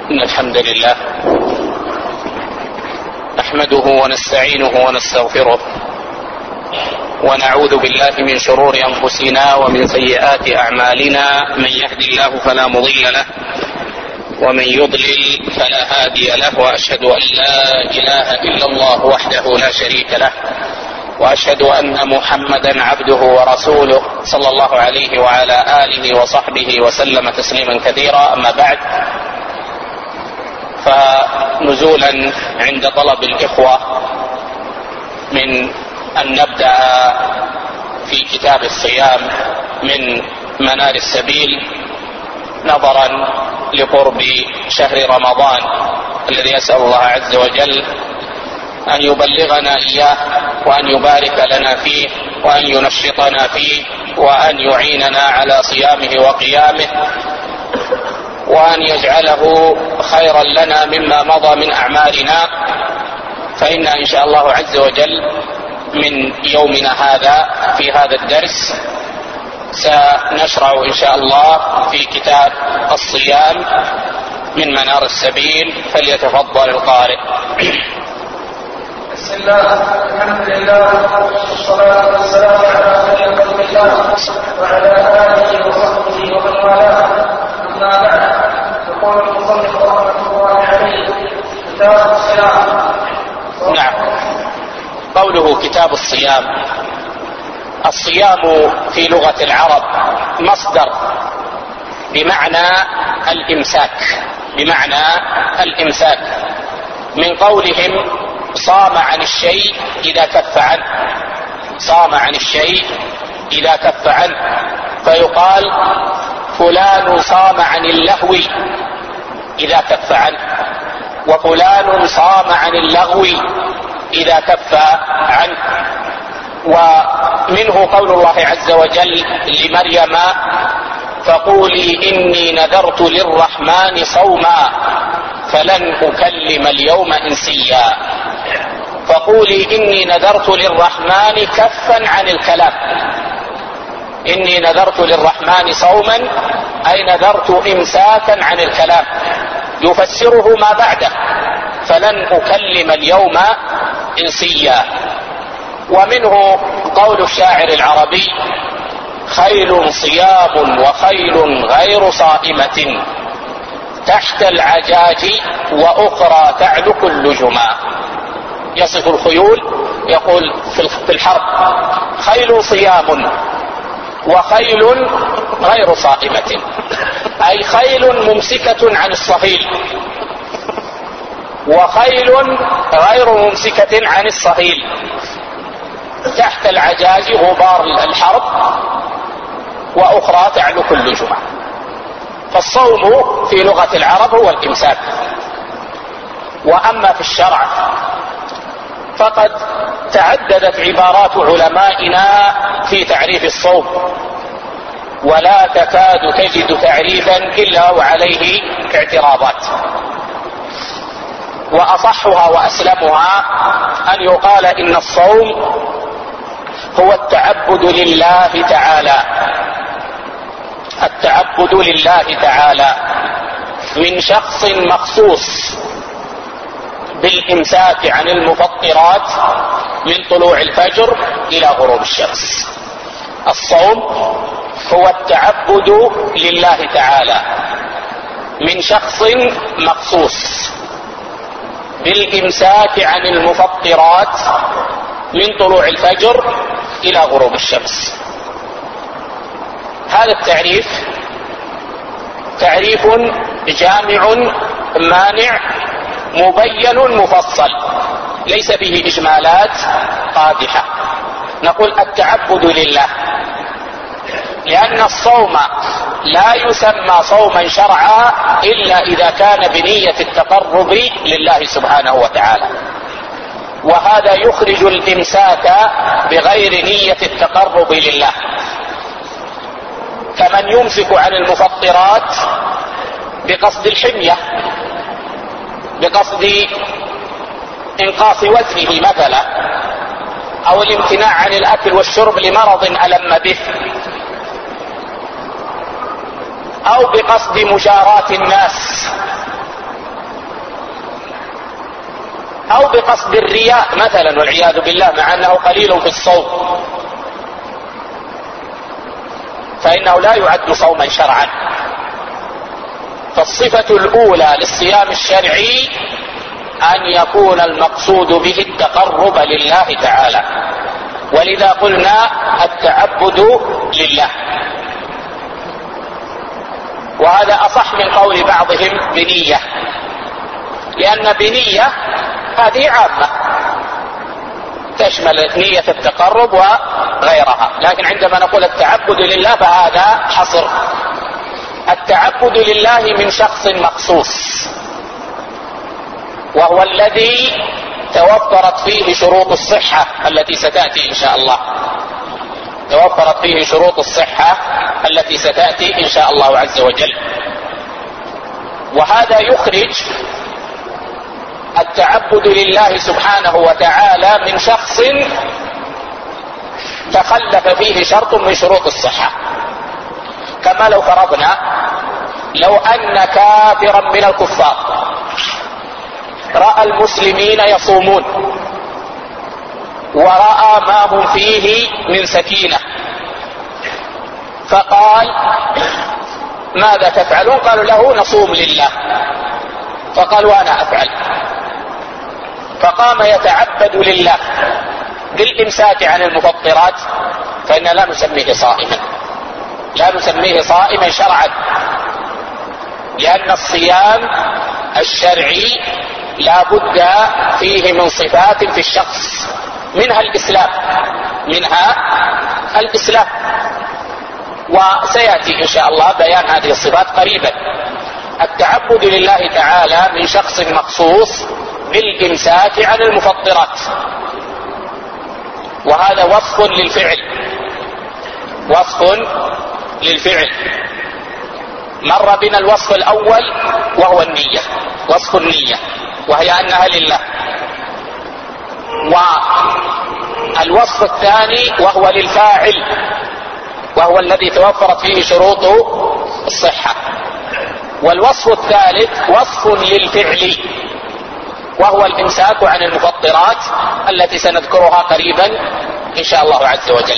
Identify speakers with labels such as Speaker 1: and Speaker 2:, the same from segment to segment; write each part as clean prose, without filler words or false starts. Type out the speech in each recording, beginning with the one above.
Speaker 1: إن الحمد لله نحمده ونستعينه ونستغفره ونعوذ بالله من شرور أنفسنا ومن سيئات أعمالنا. من يهدي الله فلا مضل له ومن يضلل فلا هادي له، وأشهد أن لا إله إلا الله وحده لا شريك له، وأشهد أن محمدا عبده ورسوله صلى الله عليه وعلى آله وصحبه وسلم تسليما كثيرا. أما بعد، فنزولا عند طلب الإخوة من أن نبدأ في كتاب الصيام من منار السبيل، نظرا لقرب شهر رمضان الذي أسأل الله عز وجل أن يبلغنا إياه، وأن يبارك لنا فيه، وأن ينشطنا فيه، وأن يعيننا على صيامه وقيامه، وأن يجعله خيرا لنا مما مضى من أعمالنا. فإن إن شاء الله عز وجل من يومنا هذا في هذا الدرس سنشرع إن شاء الله في كتاب الصيام من منار السبيل. فليتفضل القارئ.
Speaker 2: بسم الله، الحمد لله، والصلاة والسلام على خير خلق الله وعلى آله وصحبه ومن والاه. أما بعد، يقول المصنف رحمة الله عليه: كتاب الصيام.
Speaker 1: نعم، قوله كتاب الصيام، الصيام في لغة العرب مصدر بمعنى الإمساك، من قولهم صام عن الشيء إذا كف عنه، فيقال فلان صام عن اللهو إذا كف عنه، وفلان صام عن اللغو إذا كف عنه. ومنه قول الله عز وجل لمريم: فقولي إني نذرت للرحمن صوما فلن أكلم اليوم إنسيا. فقولي إني نذرت للرحمن كفا عن الكلام، إني نذرت للرحمن صوما أي نذرت إمساكا عن الكلام، يفسره ما بعده: فلن أكلم اليوم إنسيا. ومنه قول الشاعر العربي: خيل صيام وخيل غير صائمة تحت العجاج وأخرى تعلق اللجما. يصف الخيول يقول في الحرب: خيل صيام وخيل غير صائمة، أي خيل ممسكة عن الصهيل، وخيل غير ممسكة عن الصهيل تحت العجاج غبار الحرب، وأخرى تعلق اللجمة. فالصوم في لغة العرب هو الإمساك. وأما في الشرع فقد تعددت عبارات علمائنا في تعريف الصوم، ولا تكاد تجد تعريفا إلا وعليه اعتراضات. وأصحها وأسلمها أن يقال إن الصوم هو التعبد لله تعالى من شخص مخصوص بالإمساك عن المفطرات من طلوع الفجر إلى غروب الشمس. الصوم هو التعبد لله تعالى من شخص مخصوص بالإمساك عن المفطرات من طلوع الفجر إلى غروب الشمس. هذا التعريف تعريف جامع مانع مبين مفصل، ليس فيه إجمالات قادحة. نقول التعبد لله، لأن الصوم لا يسمى صوما شرعا إلا إذا كان بنية التقرب لله سبحانه وتعالى، وهذا يخرج الإمساك بغير نية التقرب لله، كمن يمسك عن المفطرات بقصد الحمية، بقصد إنقاص وزنه مثلا، أو الامتناع عن الأكل والشرب لمرض ألم به، أو بقصد مجاراة الناس أو بقصد الرياء مثلا والعياذ بالله، مع أنه قليل في الصوم، فإنه لا يعد صوما شرعا. فالصفة الأولى للصيام الشرعي أن يكون المقصود به التقرب لله تعالى، ولذا قلنا التعبد لله. وهذا أصح من قول بعضهم بنية، لأن بنية هذه عامة تشمل نية التقرب وغيرها، لكن عندما نقول التعبد لله فهذا حصر. التعبد لله من شخص مخصوص، وهو الذي توفرت فيه شروط الصحة التي ستأتي إن شاء الله، توفرت فيه شروط الصحة التي ستأتي إن شاء الله عز وجل. وهذا يخرج التعبد لله سبحانه وتعالى من شخص تخلف فيه شرط من شروط الصحة. كما لو فرضنا لو أن كافرا من الكفار رأى المسلمين يصومون ورأى ما هم فيه من سكينة، فقال ماذا تفعلون؟ قالوا له نصوم لله. فقال وأنا أفعل، فقام يتعبد لله بالإمساك عن المفطرات، فإن لا نسميه صائما، لا نسميه صائما شرعا، لأن الصيام الشرعي لا بد فيه من صفات في الشخص، منها الإسلام، منها الإسلام، وسيأتي إن شاء الله بيان هذه الصفات قريبا. التعبد لله تعالى من شخص مخصوص بالإمساك عن المفطرات، وهذا وصف للفعل، وصف للفعل. مر بنا الوصف الأول وهو النية، وصف النية، وهي أنها لله. والوصف الثاني وهو للفاعل، وهو الذي توفرت فيه شروط الصحة. والوصف الثالث وصف للفعل، وهو الإمساك عن المفطرات التي سنذكرها قريبا إن شاء الله عز وجل.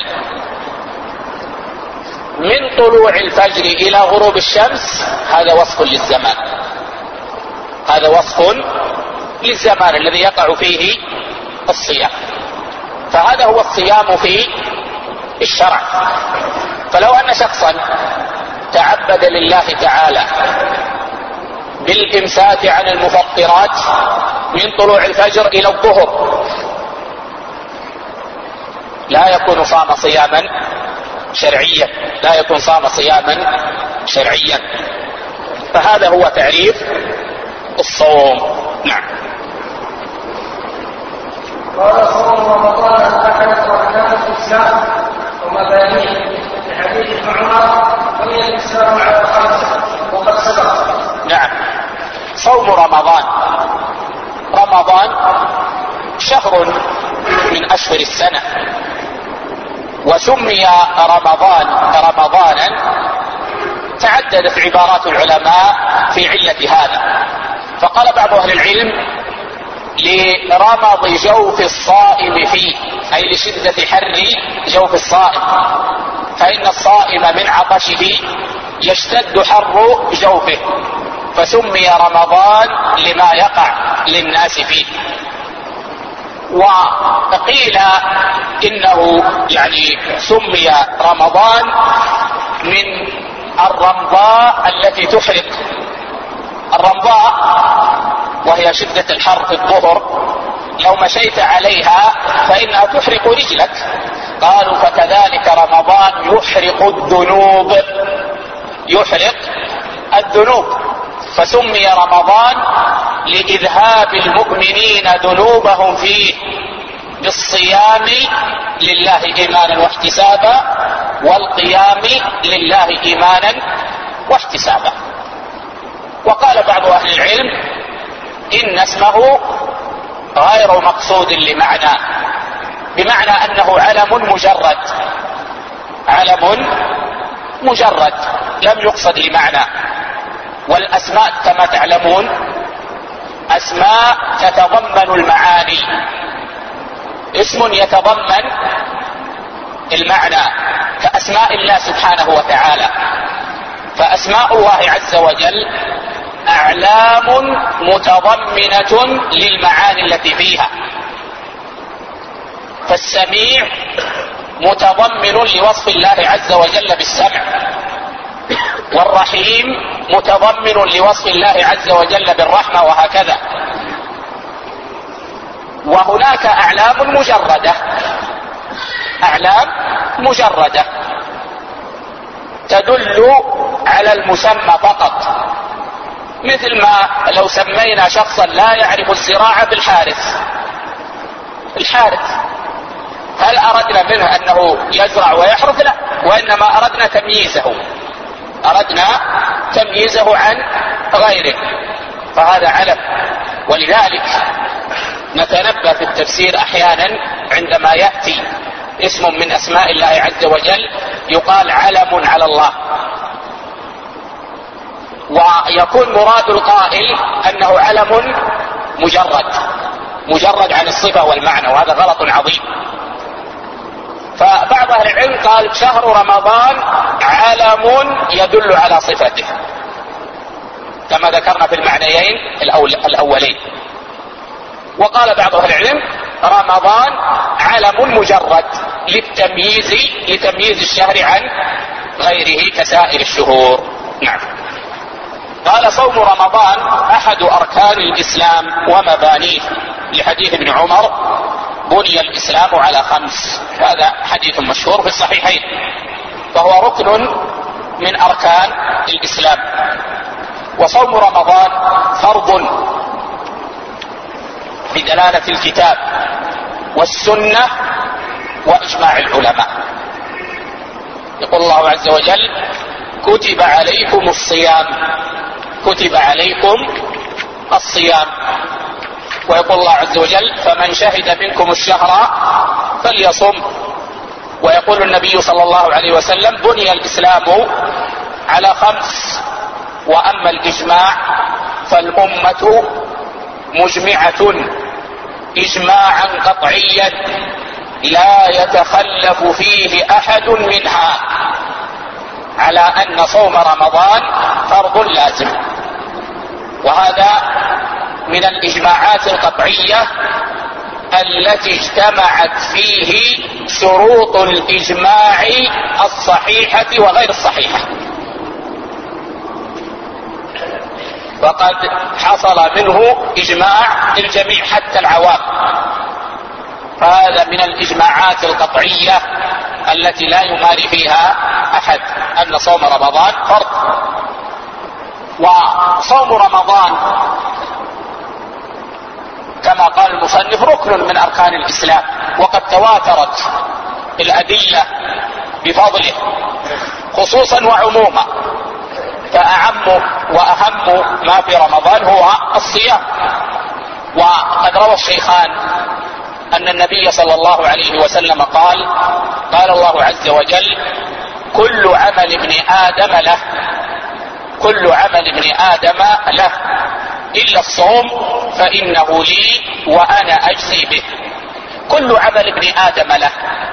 Speaker 1: من طلوع الفجر إلى غروب الشمس هذا وصف للزمان، هذا وصف للزمان الذي يقع فيه الصيام، فهذا هو الصيام في الشرع. فلو أن شخصا تعبد لله تعالى بالإمساك عن المفطرات من طلوع الفجر إلى الظهر لا يكون صام صياما شرعيا، لا يكون صام صياما شرعيا. فهذا هو تعريف الصوم. نعم.
Speaker 2: قال صوم رمضان أحد أركان الإسلام ومبانيه، في حديث ابن عمر بني الإسلام على خمسة وقد سبق.
Speaker 1: نعم. صوم رمضان، رمضان شهر من أشهر السنة، وسمي رمضان رمضانا تعددت عبارات العلماء في علة هذا. فقال بعض أهل العلم لرمض جوف الصائم فيه، أي لشدة حر جوف الصائم، فإن الصائم من عطشه يشتد حر جوفه، فسمي رمضان لما يقع للناس فيه. وقيل إنه يعني سمي رمضان من الرمضاء التي تحرق، الرمضاء وهي شدة الحر في الظهر، لو مشيت عليها فإنها تحرق رجلك. قالوا فكذلك رمضان يحرق الذنوب، يحرق الذنوب، فسمي رمضان لإذهاب المؤمنين ذنوبهم فيه بالصيام لله إيمانا واحتسابا، والقيام لله إيمانا واحتسابا. وقال بعض أهل العلم إن اسمه غير مقصود لمعنى، بمعنى أنه علم مجرد، علم مجرد لم يقصد لمعنى. والأسماء كما تعلمون أسماء تتضمن المعاني، اسم يتضمن المعنى كأسماء الله سبحانه وتعالى. فأسماء الله عز وجل أعلام متضمنة للمعاني التي فيها. فالسميع متضمن لوصف الله عز وجل بالسمع، والرحيم متضمن لوصف الله عز وجل بالرحمة، وهكذا. وهناك أعلام مجردة، أعلام مجردة تدل على المسمى فقط، مثل ما لو سمينا شخصا لا يعرف الزراعة بالحارث، الحارث، هل أردنا منه أنه يزرع ويحرث؟ لا، وإنما أردنا تمييزه، أردنا تمييزه عن غيره، فهذا علم. ولذلك نتنبه في التفسير أحيانا عندما يأتي اسم من أسماء الله عز وجل يقال علم على الله، ويكون مراد القائل أنه علم مجرد عن الصفة والمعنى، وهذا غلط عظيم. فبعض أهل العلم قال شهر رمضان علم يدل على صفته، كما ذكرنا في المعنيين الأولين. وقال بعض أهل العلم رمضان علم مجرد لتمييز الشهر عن غيره كسائر الشهور. نعم. قال صوم رمضان أحد أركان الإسلام ومبانيه، لحديث ابن عمر بني الإسلام على 5، هذا حديث مشهور في الصحيحين، فهو ركن من أركان الإسلام. وصوم رمضان فرض بدلالة الكتاب والسنة وإجماع العلماء. يقول الله عز وجل كتب عليكم الصيام، كتب عليكم الصيام. ويقول الله عز وجل فمن شهد منكم الشهر فليصم. ويقول النبي صلى الله عليه وسلم بني الإسلام على 5، وأما الإجماع فالأمة مجمعة إجماعا قطعيا لا يتخلف فيه أحد منها على أن صوم رمضان فرض لازم. وهذا من الإجماعات القطعية التي اجتمعت فيه شروط الإجماع الصحيحة وغير الصحيحة، وقد حصل منه إجماع الجميع حتى العوام. فهذا من الإجماعات القطعية التي لا يماري فيها أحد أن صوم رمضان فرض. وصوم رمضان كما قال المصنف ركن من أركان الإسلام، وقد تواترت الأدلة بفضله خصوصا وعموما، فأعم وأهم ما في رمضان هو الصيام. وقد روى الشيخان أن النبي صلى الله عليه وسلم قال الله عز وجل كل عمل ابن آدم له، كل عمل ابن آدم له إلا الصوم فإنه لي وأنا أجزي به. كل عمل ابن آدم له.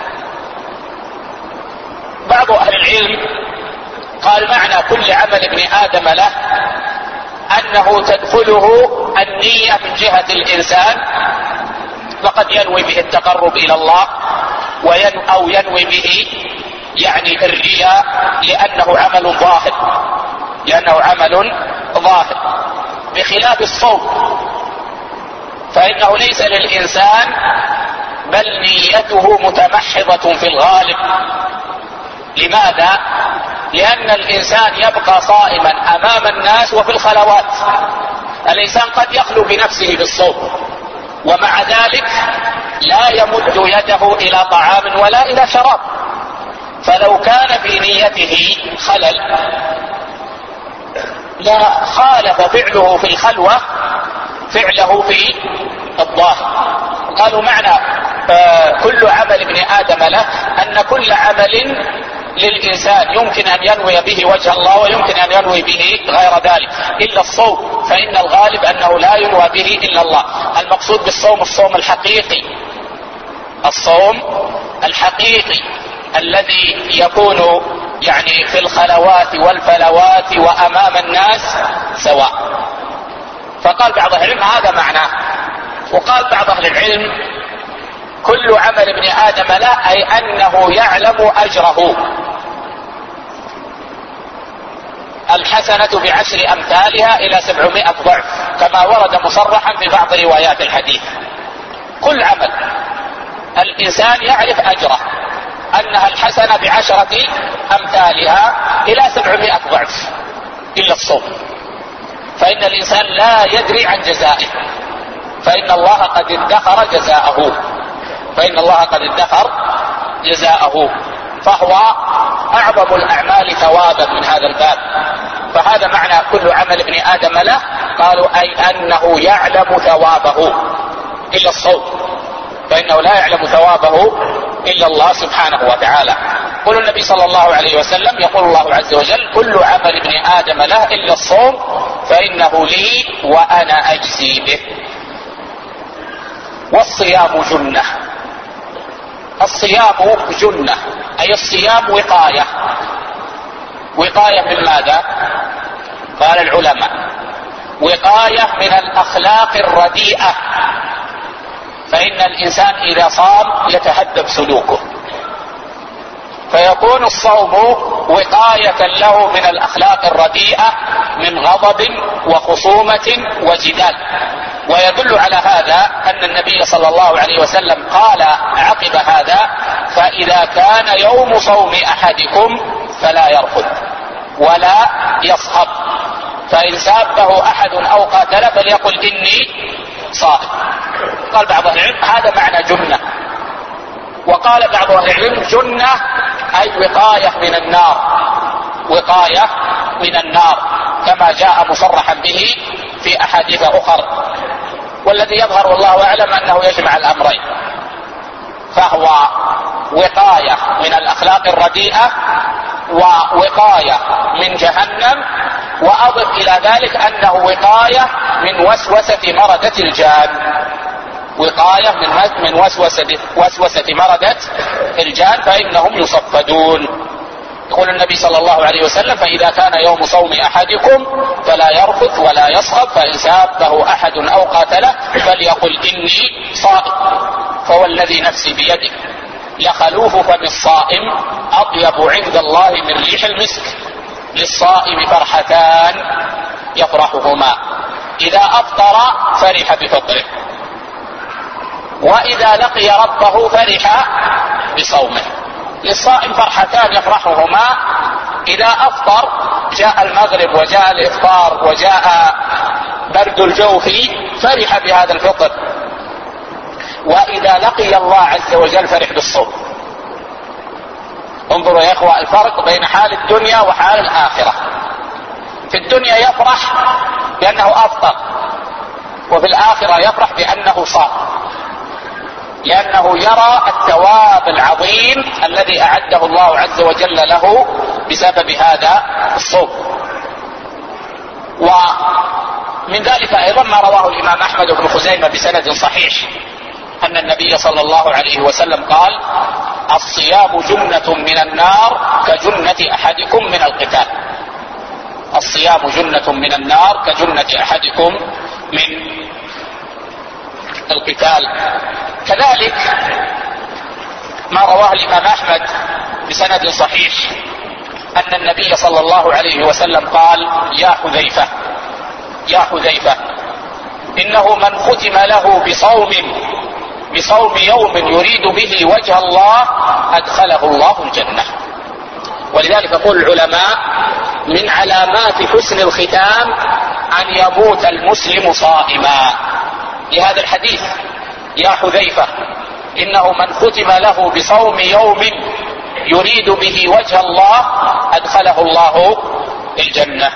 Speaker 1: بعض أهل العلم قال معنى كل عمل ابن آدم له أنه تدخله النية من جهة الإنسان، فقد ينوي به التقرب إلى الله أو ينوي به يعني الرياء لأنه عمل ظاهر، بخلاف الصوم فإنه ليس للإنسان بل نيته متمحضة في الغالب. لماذا؟ لأن الإنسان يبقى صائما أمام الناس وفي الخلوات. الإنسان قد يخلو بنفسه بالصوم ومع ذلك لا يمد يده إلى طعام ولا إلى شراب، فلو كان في نيته خلل لا خالف فعله في الخلوة فعله في الظاهر. قالوا معنى كل عمل ابن آدم له أن كل عمل للإنسان يمكن أن ينوي به وجه الله ويمكن أن ينوي به غير ذلك، إلا الصوم فإن الغالب أنه لا ينوى به إلا الله. المقصود بالصوم الصوم الحقيقي، الصوم الحقيقي الذي يكون يعني في الخلوات والفلوات وأمام الناس سواء. فقال بعض أهل العلم هذا معناه. وقال بعض أهل العلم كل عمل ابن آدم له، أي أنه يعلم أجره. الحسنة ب10 أمثالها إلى 700 ضعف كما ورد مصرحا في بعض روايات الحديث. كل عمل الإنسان يعرف أجره، أنها الحسنة ب10 أمثالها إلى 700 ضعف، إلا الصوم فإن الإنسان لا يدري عن جزائه، فإن الله قد ادخر جزاءه، فإن الله قد ادخر جزاءه، فهو أعظم الأعمال ثوابا من هذا الباب. فهذا معنى كل عمل ابن آدم له، قالوا أي أنه يعلم ثوابه إلا الصوم، فإنه لا يعلم ثوابه إلا الله سبحانه وتعالى. قول النبي صلى الله عليه وسلم يقول الله عز وجل كل عمل ابن آدم له إلا الصوم فإنه لي وأنا أجزي به. والصيام جنة، الصيام جنة أي الصيام وقاية. وقاية من ماذا؟ قال العلماء وقاية من الأخلاق الرديئة، فإن الإنسان إذا صام يتهذب سلوكه، فيكون الصوم وقاية له من الأخلاق الرديئة من غضب وخصومة وجدال. ويدل على هذا أن النبي صلى الله عليه وسلم قال عقب هذا فإذا كان يوم صوم أحدكم فلا يرفث ولا يصخب، فإن سابه أحد أو قاتله فليقل إني صائم. قال بعض أهل العلم هذا معنى جنة. وقال بعض أهل العلم جنة أي وقاية من النار، وقاية من النار كما جاء مصرحا به في أحاديث أخر. والذي يظهر والله أعلم أنه يجمع الأمرين، فهو وقاية من الأخلاق الرديئة ووقاية من جهنم، وأضف إلى ذلك أنه وقاية من وسوسة مردة الجان، وقاية من وسوسة مردة الجان فإنهم يصفدون. يقول النبي صلى الله عليه وسلم فإذا كان يوم صوم أحدكم فلا يرفث ولا يصخب، فإن سابه أحد أو قاتله فليقل إني صائم. فوالذي نفسي بيده لخلوف فم الصائم أطيب عند الله من ريح المسك، للصائم فرحتان يفرحهما، إذا أفطر فرح بفطره، وإذا لقي ربه فرح بصومه. للصائم فرحتان يفرحهما، إذا أفطر جاء المغرب وجاء الإفطار وجاء برد الجوف فرح بهذا الفطر، وإذا لقي الله عز وجل فرح بالصوم. انظروا يا إخوة الفرق بين حال الدنيا وحال الآخرة. في الدنيا يفرح بأنه أفطر، وفي الآخرة يفرح بأنه صام، لأنه يرى الثواب العظيم الذي أعده الله عز وجل له بسبب هذا الصوم. ومن ذلك أيضا ما رواه الإمام أحمد بن خزيمة بسند صحيح أن النبي صلى الله عليه وسلم قال الصيام جنة من النار كجنة أحدكم من القتال. الصيام جنة من النار كجنة أحدكم من القتال. كذلك ما رواه الإمام أحمد بسند صحيح أن النبي صلى الله عليه وسلم قال يا حذيفة إنه من ختم له بصوم يوم يريد به وجه الله أدخله الله الجنة. ولذلك يقول العلماء من علامات حسن الختام أن يموت المسلم صائما، لهذا الحديث يا حذيفة إنه من ختم له بصوم يوم يريد به وجه الله أدخله الله الجنة.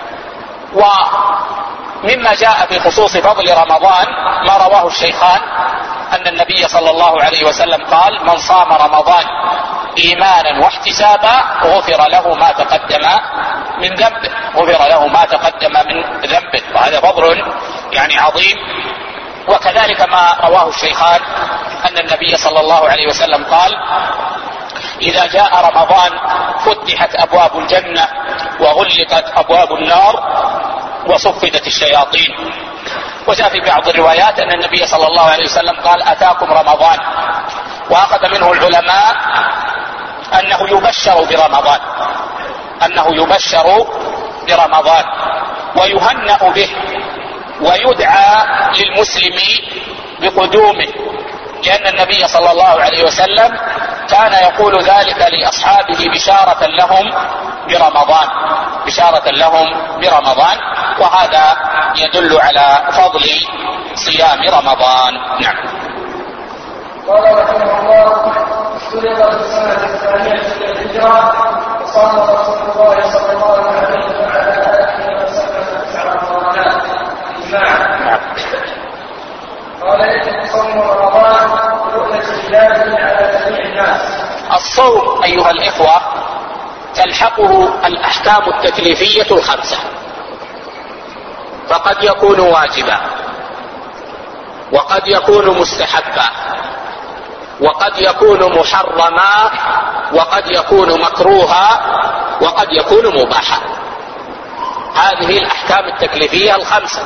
Speaker 1: ومما جاء في خصوص فضل رمضان ما رواه الشيخان أن النبي صلى الله عليه وسلم قال من صام رمضان إيمانا واحتسابا غفر له ما تقدم من ذنبه، غفر له ما تقدم من ذنبه، وهذا فضل يعني عظيم. وكذلك ما رواه الشيخان أن النبي صلى الله عليه وسلم قال: إذا جاء رمضان فتحت أبواب الجنة وغلقت أبواب النار وصفدت الشياطين. وجاء في بعض الروايات أن النبي صلى الله عليه وسلم قال: أتاكم رمضان، وأخذ منه العلماء أنه يبشر برمضان، أنه يبشر برمضان ويهنأ به ويدعى للمسلم بقدومه، لأن النبي صلى الله عليه وسلم كان يقول ذلك لأصحابه بشارة لهم برمضان، بشارة لهم برمضان، وهذا يدل على فضل صيام رمضان. نعم.
Speaker 2: قال رحمه الله: اختلط في السنة الثانية للهجرة، وصام رسول الله صلى الله عليه وعلى آله وسلم 9 رمضانات إجماعا. قال: يجب صوم رمضان برؤية هلاله على جميع الناس.
Speaker 1: الصوم أيها الإخوة تلحقه الأحكام التكليفية الخمسة، فقد يكون واجبا، وقد يكون مستحبا، وقد يكون محرما، وقد يكون مكروها، وقد يكون مباحا. هذه الأحكام التكليفية الخمسة.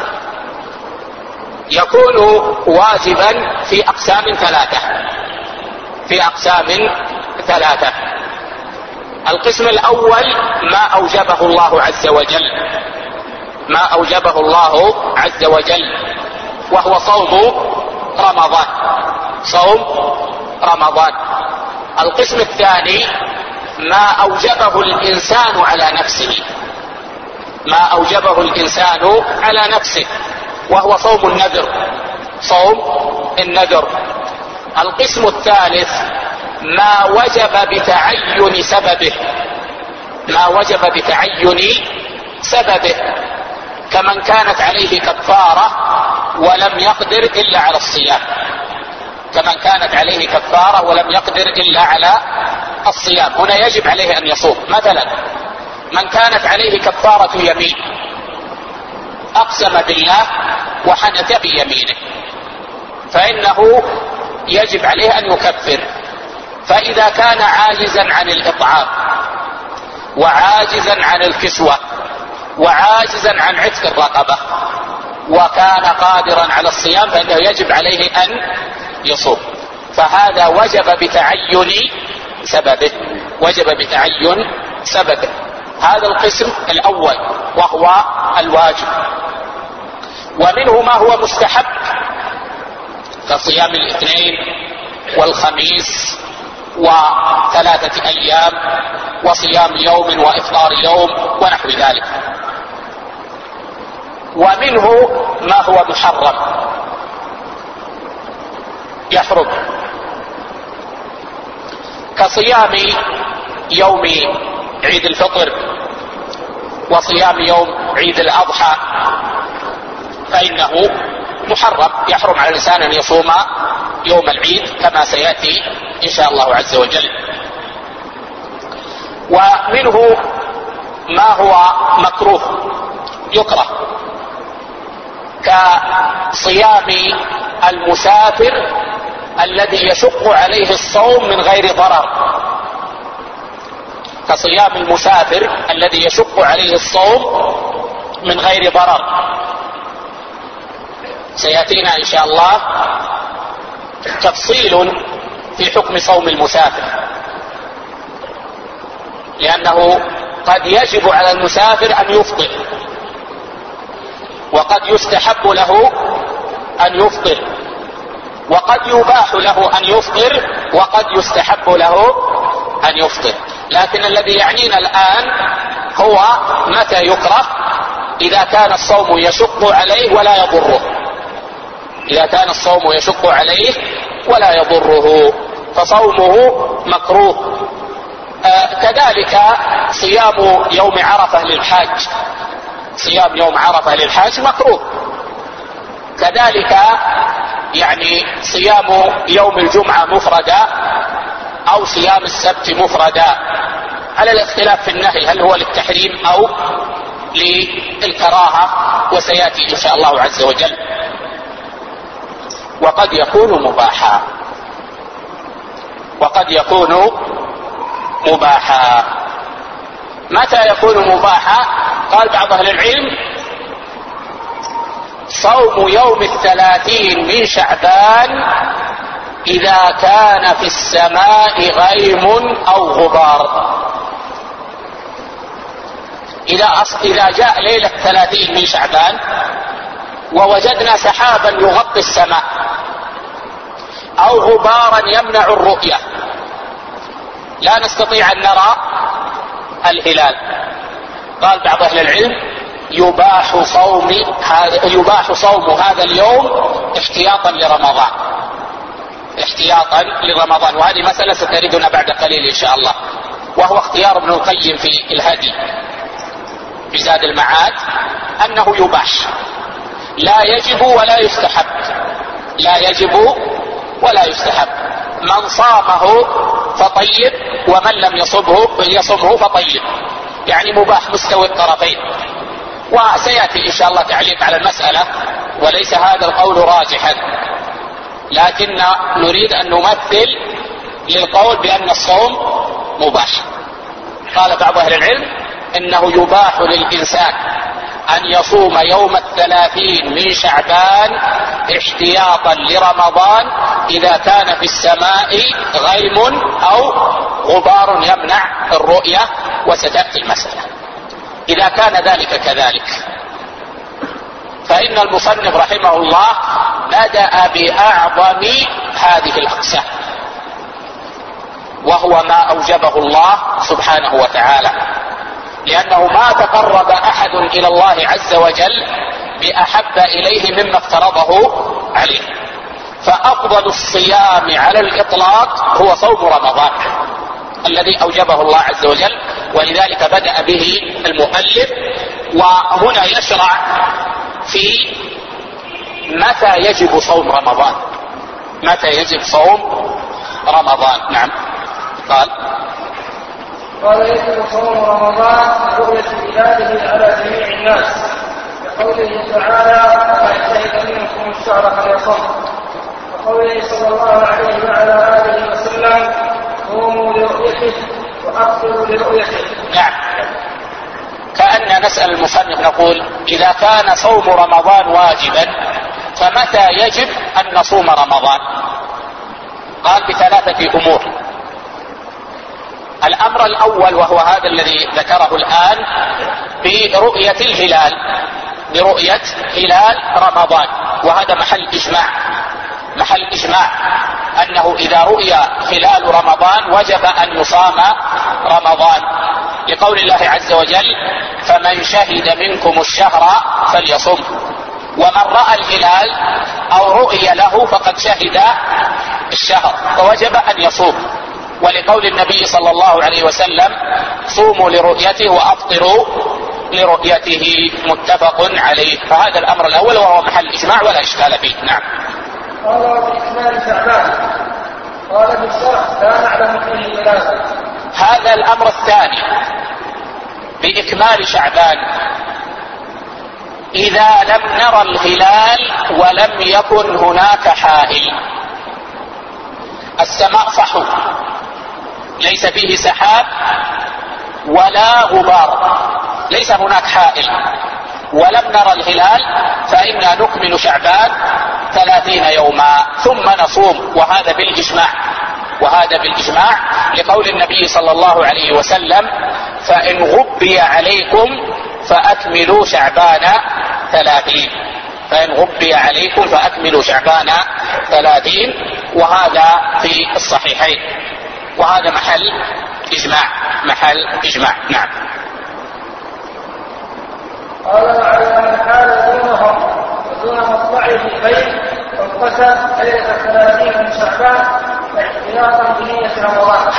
Speaker 1: يكون واجبا في أقسام ثلاثة، في أقسام ثلاثة. القسم الأول ما أوجبه الله عز وجل، ما أوجبه الله عز وجل، وهو صوم رمضان، صوم رمضان. القسم الثاني ما أوجبه الإنسان على نفسه، ما أوجبه الإنسان على نفسه، وهو صوم النذر، صوم النذر. القسم الثالث ما وجب بتعين سببه، ما وجب بتعين سببه، كمن كانت عليه كفارة ولم يقدر إلا على الصيام، كمن كانت عليه كفارة ولم يقدر إلا على الصيام، هنا يجب عليه أن يصوم. مثلا من كانت عليه كفارة يمين، أقسم بالله وحنث بيمينه، فإنه يجب عليه أن يكفر. فإذا كان عاجزا عن الإطعام، وعاجزا عن الكسوة، وعاجزا عن عتق الرقبة، وكان قادرا على الصيام، فإنه يجب عليه أن يصوم. فهذا وجب بتعين سببه، وجب بتعين سببه. هذا القسم الأول وهو الواجب. ومنه ما هو مستحب كصيام الاثنين والخميس و3 أيام وصيام يوم وإفطار يوم ونحو ذلك. ومنه ما هو محرم يحرم كصيام يوم عيد الفطر وصيام يوم عيد الأضحى، فإنه محرم، يحرم على الإنسان أن يصوم يوم العيد كما سيأتي إن شاء الله عز وجل. ومنه ما هو مكروه يكره كصيام المسافر الذي يشق عليه الصوم من غير ضرر، كصيام المسافر الذي يشق عليه الصوم من غير ضرر. سيأتينا إن شاء الله تفصيل في حكم صوم المسافر، لأنه قد يجب على المسافر أن يفطر، وقد يستحب له أن يفطر، وقد يباح له أن يفطر، وقد يستحب له أن يفطر. لكن الذي يعنينا الآن هو متى يكره، إذا كان الصوم يشق عليه ولا يضره، إذا كان الصوم يشق عليه ولا يضره فصومه مكروه. كذلك صيام يوم عرفة للحاج، صيام يوم عرفة للحاج مكروه. كذلك يعني صيام يوم الجمعة مفردا أو صيام السبت مفردا، على الاختلاف في النهي هل هو للتحريم أو للكراهة، وسيأتي إن شاء الله عز وجل. وقد يكون مباحا، وقد يكون مباحا. متى يكون مباحا؟ قال بعض أهل العلم: صوم يوم 30 من شعبان إذا كان في السماء غيم أو غبار. إذا جاء ليلة 30 من شعبان ووجدنا سحابا يغطي السماء أو غبارا يمنع الرؤية، لا نستطيع أن نرى الهلال، قال بعض أهل العلم: يباح صوم هذا اليوم احتياطا لرمضان، احتياطا لرمضان. وهذه مسألة ستردنا بعد قليل إن شاء الله، وهو اختيار ابن القيم في الهدي في زاد المعاد، أنه يباح، لا يجب ولا يستحب، لا يجب ولا يستحب. من صامه فطيب، ومن لم يصمه فطيب، يعني مباح مستوي الطرفين. وسيأتي إن شاء الله تعليق على المسألة، وليس هذا القول راجحا، لكن نريد أن نمثل للقول بأن الصوم مباح. قال بعض أهل العلم: إنه يباح للإنسان أن يصوم يوم 30 من شعبان احتياطا لرمضان إذا كان في السماء غيم أو غبار يمنع الرؤية، وستأتي المسألة. إذا كان ذلك كذلك، فإن المصنف رحمه الله بدأ بأعظم هذه الأقسام، وهو ما أوجبه الله سبحانه وتعالى، لأنه ما تقرب أحد إلى الله عز وجل بأحب إليه مما افترضه عليه. فأفضل الصيام على الإطلاق هو صوم رمضان الذي أوجبه الله عز وجل، ولذلك بدأ به المؤلف. وهنا يشرع في متى يجب صوم رمضان، متى يجب صوم رمضان. نعم. قال
Speaker 2: يجب صوم رمضان رؤية هلاله على جميع الناس، لقوله تعالى: فمن شهد منكم الشهر فليصم، وقوله صلى الله عليه وعلى آله وسلم: صوموا لرؤيته وأفطروا لرؤيته.
Speaker 1: نعم. كأن نسأل المصنف نقول: إذا كان صوم رمضان واجبا فمتى يجب أن نصوم رمضان؟ قال: بثلاثة أمور. الأمر الأول وهو هذا الذي ذكره الآن، برؤية الهلال، برؤية هلال رمضان، وهذا محل إجماع أنه إذا رؤي هلال رمضان وجب أن يصام رمضان، لقول الله عز وجل: فمن شهد منكم الشهر فليصم. ومن رأى الهلال أو رؤي له فقد شهد الشهر فوجب أن يصوم، ولقول النبي صلى الله عليه وسلم: صوموا لرؤيته وأفطروا لرؤيته، متفق عليه. فهذا الأمر الأول وهو محل إجماع ولا إشكال فيه. نعم.
Speaker 2: قال: بإكمال شعبان. قال: في الشرح لا نعلم فيه دلالة.
Speaker 1: هذا الأمر الثاني بإكمال شعبان، إذا لم نرى الهلال ولم يكن هناك حائل، السماء صحو ليس فيه سحاب ولا غبار، ليس هناك حائل، ولم نرى الهلال، فإنا نكمل شعبان 30 يوما ثم نصوم، وهذا بالإجماع لقول النبي صلى الله عليه وسلم: فإن غبي عليكم فأكملوا شعبان 30، فإن غبي عليكم فأكملوا شعبان 30، وهذا في الصحيحين، وهذا محل إجماع. نعم.
Speaker 2: قال: وعلى من حال دونهم ودون مطلعه البيت وانقسم ليلة 30 من شعبان احتياطا بنية رمضان.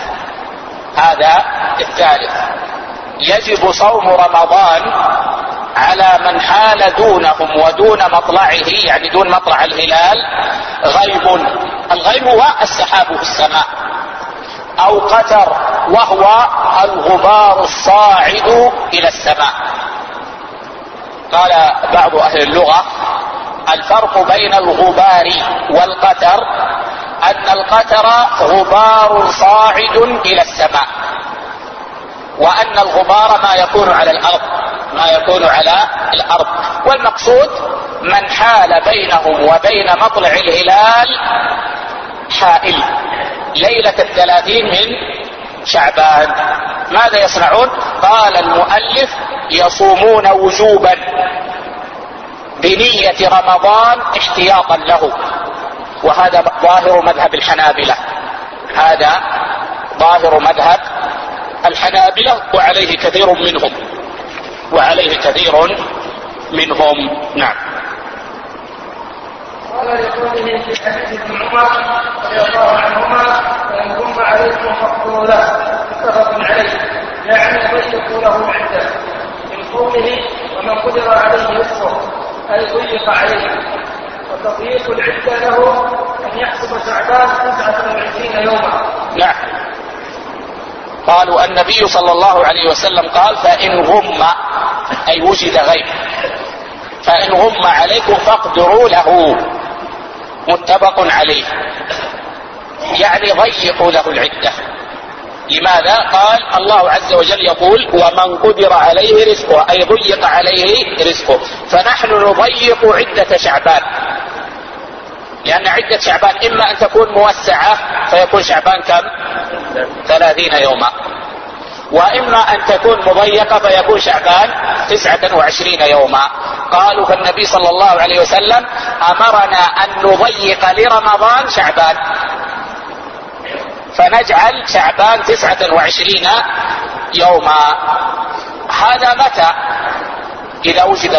Speaker 1: هذا الثالث، يجب صوم رمضان على من حال دونهم ودون مطلعه، يعني دون مطلع الهلال، غيم. الغيم هو السحاب في السماء، أو قتر وهو الغبار الصاعد إلى السماء. قال بعض أهل اللغة: الفرق بين الغبار والقتر أن القتر غبار صاعد إلى السماء، وأن الغبار ما يكون على الأرض. والمقصود من حال بينهم وبين مطلع الهلال حائل ليلة 30 من شعبان. ماذا يصنعون؟ قال المؤلف: يصومون وجوبا بنية رمضان احتياطا له. وهذا ظاهر مذهب الحنابلة، هذا ظاهر مذهب الحنابلة، وعليه كثير منهم. نعم.
Speaker 2: قال لقوله في حديث ابن عمر رضي الله عنهما: فإن غم عليكم فاقدروا له، متفق عليه، يعني ضيقوا له العدة. من قوله: ومن قدر عليه رزقه، أي ضيق عليه. وتضييق العدة له أن يحسب شعبان 29 يوما.
Speaker 1: نعم. قالوا النبي صلى الله عليه وسلم قال: فإن غم، أي وجد غيب، فإن غم عليكم فاقدروا له، متفق عليه، يعني ضيقوا له العدة. لماذا؟ قال الله عز وجل يقول: ومن قدر عليه رزقه، أي ضيق عليه رزقه. فنحن نضيق عدة شعبان، لأن عدة شعبان إما أن تكون موسعة فيكون شعبان كم؟ 30 يوما، وإما أن تكون مضيقة فيكون شعبان 29 يوما. قالوا: فالنبي صلى الله عليه وسلم أمرنا أن نضيق لرمضان شعبان، فنجعل شعبان 29 يوما. هذا متى؟ إذا وجد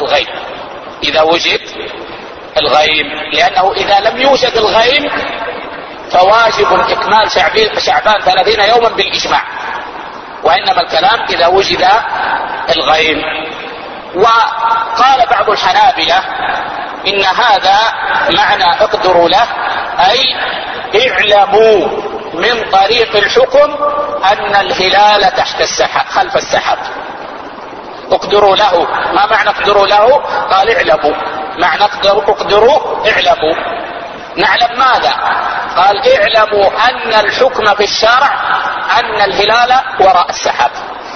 Speaker 1: الغيم، لأنه إذا لم يوجد الغيم فواجب إكمال شعبان 30 يوما بالإجماع، وإنما الكلام إذا وجد الغيم. وقال بعض الحنابلة إن هذا معنى اقدروا له، أي اعلموا من طريق الحكم أن الهلال تحت السحاب، خلف السحاب. اقدروا له، ما معنى اقدروا له؟ قال اعلموا، معنى اقدروا اعلموا. نعلم ماذا؟ قال اعلموا أن الحكم في الشرع أن الهلال وراء السحاب.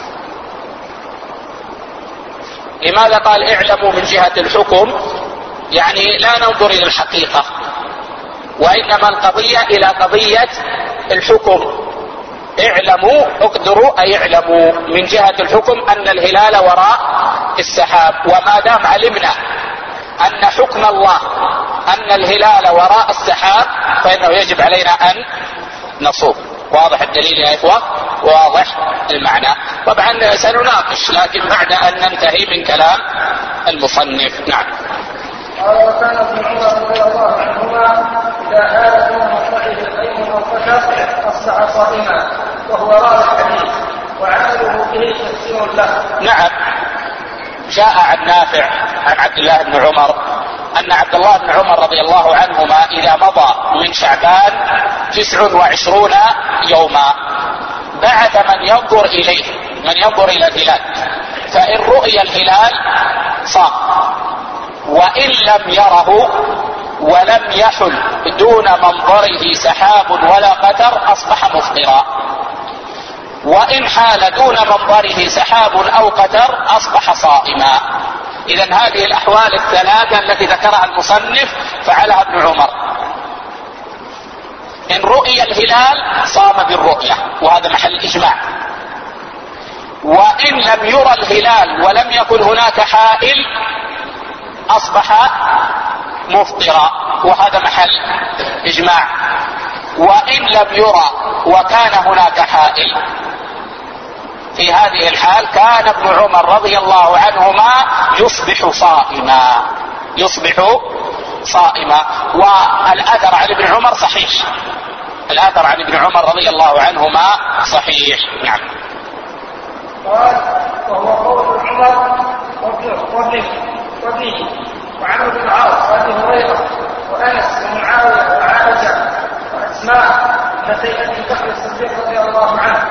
Speaker 1: لماذا قال اعلموا من جهة الحكم؟ يعني لا ننظر إلى الحقيقة، وإنما القضية إلى قضية الحكم. اعلموا، اقدروا، أي اعلموا من جهة الحكم أن الهلال وراء السحاب. وما دام علمنا أن حكم الله أن الهلال وراء السحاب فإنه يجب علينا أن نصوم. واضح الدليل يا إخوة؟ واضح المعنى. طبعا سنناقش لكن بعد أن ننتهي من كلام المصنف. نعم.
Speaker 2: قال: وكان ابن عمر رضي الله عنهما إذا آل دون مطلعه الغيم أو قتر أصبح صائما، وهو راوي الحديث، وعمله به تفسير له.
Speaker 1: نعم. جاء عن نافع عن عبد الله بن عمر أن عبد الله بن عمر رضي الله عنهما إذا مضى من شعبان 29 يوما بعث من ينظر إلى الهلال، فإن رؤي الهلال صام، وإن لم يره ولم يحل دون منظره سحاب ولا قتر أصبح مفطرا، وإن حال دون منظره سحاب أو قتر أصبح صائما. إذن هذه الأحوال الثلاثة التي ذكرها المصنف فعلها ابن عمر. إن رؤي الهلال صام بالرؤية، وهذا محل إجماع. وإن لم يرى الهلال ولم يكن هناك حائل أصبح مفطرا، وهذا محل إجماع. وإن لم يرى وكان هناك حائل، في هذه الحال كان ابن عمر رضي الله عنهما يصبح صائما. والأثر عن ابن عمر صحيح، الأثر عن ابن عمر رضي الله عنهما صحيح. نعم.
Speaker 2: قال: وهو قول عمر وابن وابنه وعمرو بن العاص وابي هريره وانس ومعاويه وعائشه واسماء ابنتي ابي بكر الصديق رضي الله عنه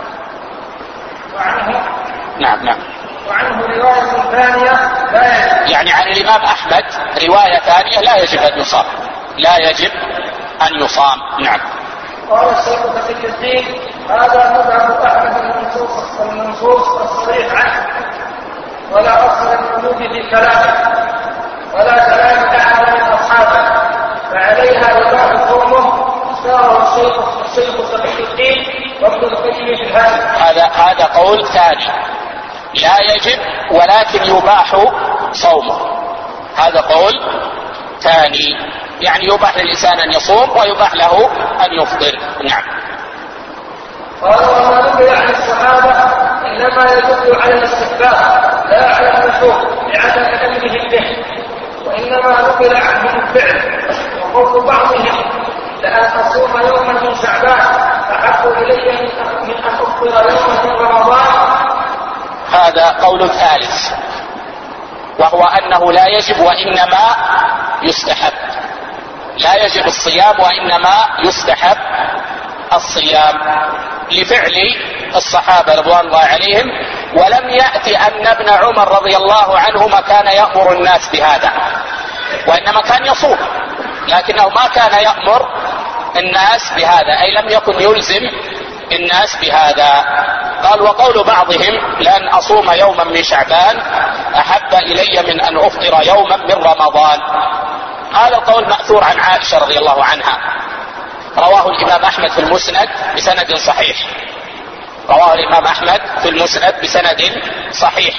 Speaker 2: وعنه روايه ثانيه لا يجب،
Speaker 1: يعني عن الامام احمد روايه ثانيه لا يجب ان يصام، لا يجب ان يصام. نعم.
Speaker 2: قال الشيخ تقي الدين هذا مذهب احمد المنصوص الصريح عنه، ولا اصل للقلوب في كلامه ولا كلام احد من اصحابه، فعليها يباح قومه اختاره الشيخ تقي الدين وابن القيم في الهدي.
Speaker 1: هذا قول ثاني، لا يجب ولكن يباح صومه، هذا قول ثاني، يعني يباح للإنسان أن يصوم ويباح له أن يفطر. نعم.
Speaker 2: قال وما نقل عن الصحابة إنما يدل على الاستحباب لا على النشوء لعدم علمهم به، وإنما نقل عنهم الفعل، وقول بعضهم لأن أصوم يوما من شعبان أحب إلي من أن أفطر يوما من رمضان.
Speaker 1: هذا قول ثالث، وهو أنه لا يجب وإنما يستحب، لا يجب الصيام وإنما يستحب الصيام لفعل الصحابة رضوان الله عليهم، ولم يأتي أن ابن عمر رضي الله عنهما كان يأمر الناس بهذا، وإنما كان يصوم، لكنه ما كان يأمر الناس بهذا، أي لم يكن يلزم الناس بهذا. قال وقول بعضهم لأن أصوم يوما من شعبان أحب إلي من أن أفطر يوما من رمضان، هذا القول مأثور عن عائشة رضي الله عنها، رواه الإمام أحمد في المسند بسند صحيح، رواه الإمام أحمد في المسند بسند صحيح.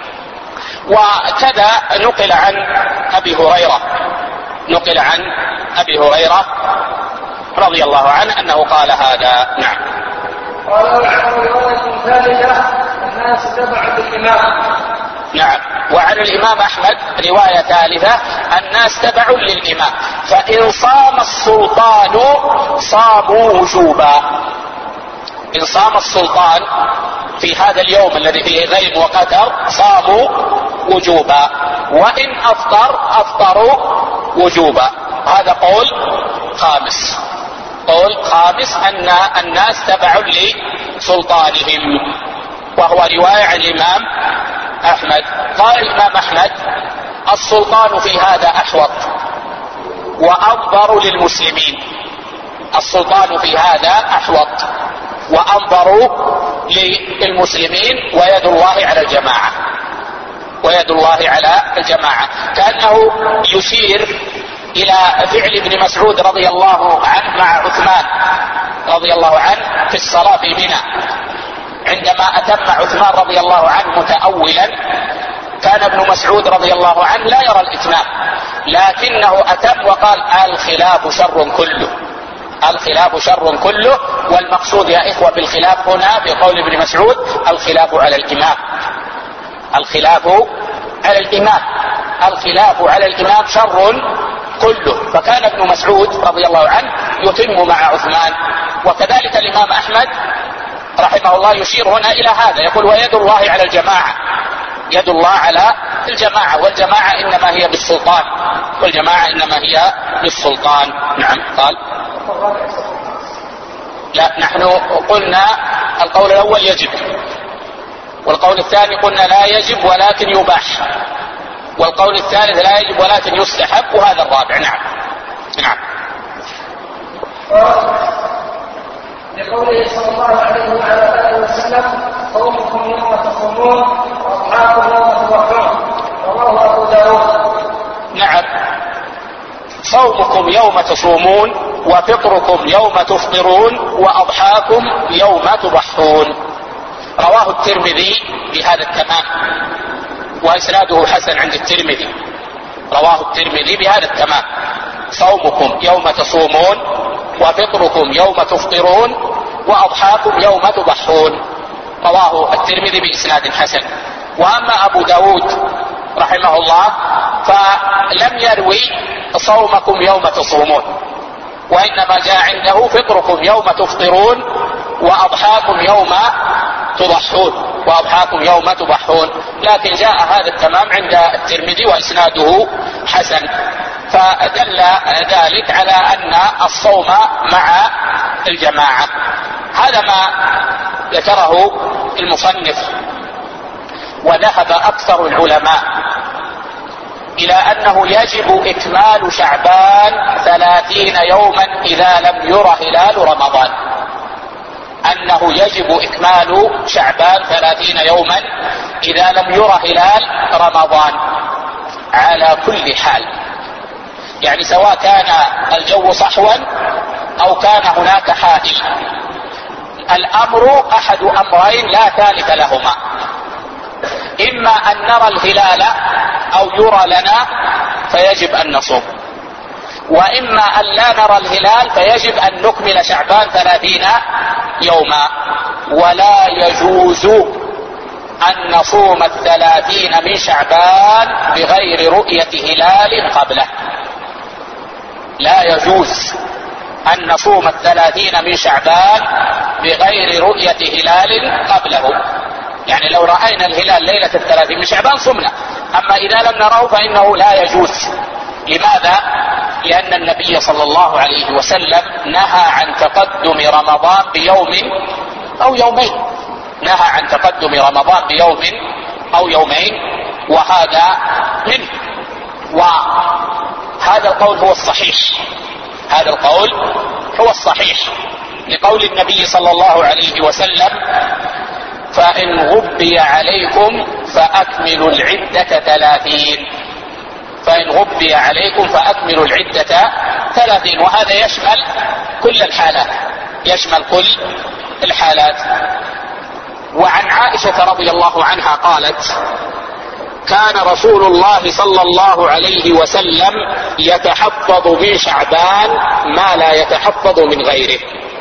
Speaker 1: وكذا نقل عن أبي هريرة رضي الله عنه أنه قال هذا. نعم.
Speaker 2: قال وعن رواية ثالثة الناس تبع بالإمام.
Speaker 1: نعم. وعن الإمام أحمد رواية ثالثة الناس تبع للإمام، فإن صام السلطان صاموا وجوبا، إن صام السلطان في هذا اليوم الذي فيه غيم وقدر صاموا وجوبا، وإن أفطروا وجوبا. هذا قول خامس أن الناس تبع لسلطانهم، وهو رواية عن الإمام أحمد. قال الإمام أحمد السلطان في هذا أحوط وأنظر للمسلمين، السلطان في هذا أحوط وأنظر للمسلمين، ويد الله على الجماعة، كأنه يشير إلى فعل ابن مسعود رضي الله عنه مع عثمان رضي الله عنه في الصلاة في منى، عندما أتم عثمان رضي الله عنه متأولا، كان ابن مسعود رضي الله عنه لا يرى الإتمام، لكنه أتم وقال الخلاف شر كله، والمقصود يا إخوة بالخلاف هنا في قول ابن مسعود الخلاف على الإمام شر كله، فكان ابن مسعود رضي الله عنه يتم مع عثمان. وكذلك الإمام أحمد رحمه الله يشير هنا إلى هذا، يقول ويد الله على الجماعة، يد الله على الجماعة، والجماعة إنما هي بالسلطان. نعم. قال لا، نحن قلنا القول الأول يجب، والقول الثاني قلنا لا يجب ولكن يباح، والقول الثالث لا يجب ولكن يستحب، وهذا الرابع. نعم.
Speaker 2: لقوله صلى الله عليه وعلى آله وسلم صومكم يوم تصومون وأضحاكم يوم تضحون، رواه أبو داود.
Speaker 1: نعم. صومكم يوم تصومون وفطركم يوم تفطرون وأضحاكم يوم تضحون، رواه الترمذي بهذا التمام، وإسناده حسن عند الترمذي، رواه الترمذي بهذا التمام، صومكم يوم تصومون وفطركم يوم تفطرون وأضحاكم يوم تضحون، رواه الترمذي بإسناد حسن. وأما أبو داود رحمه الله فلم يروي صومكم يوم تصومون، وإنما جاء عنده فطركم يوم تفطرون وأضحاكم يوم تضحون، وأضحاكم يوم تضحون، لكن جاء هذا التمام عند الترمذي وإسناده حسن، فدل ذلك على أن الصوم مع الجماعة. هذا ما ذكره المصنف. وذهب أكثر العلماء إلى أنه يجب إكمال شعبان 30 يوما إذا لم ير هلال رمضان، أنه يجب إكمال شعبان 30 يوما إذا لم ير هلال رمضان على كل حال، يعني سواء كان الجو صحوا أو كان هناك حائل. الأمر أحد أمرين لا ثالث لهما، إما أن نرى الهلال أو يرى لنا فيجب أن نصوم، وإما أن لا نرى الهلال فيجب أن نكمل شعبان 30 يوما. ولا يجوز أن نصوم 30 من شعبان بغير رؤية هلال قبله. لا يجوز أن نصوم 30 من شعبان بغير رؤية هلال قبله، يعني لو رأينا الهلال ليلة 30 من شعبان صمنا، أما إذا لم نره فإنه لا يجوز. لماذا؟ لأن النبي صلى الله عليه وسلم نهى عن تقدم رمضان بيوم أو يومين، نهى عن تقدم رمضان بيوم أو يومين، وهذا منه. وهذا القول هو الصحيح، هذا القول هو الصحيح لقول النبي صلى الله عليه وسلم: فإن غبي عليكم فأكملوا العدة 30. فإن غبي عليكم فأكملوا العدة 30. وهذا يشمل كل الحالات، يشمل كل الحالات. وعن عائشة رضي الله عنها قالت: كان رسول الله صلى الله عليه وسلم يتحفظ من شعبان ما لا يتحفظ من غيره،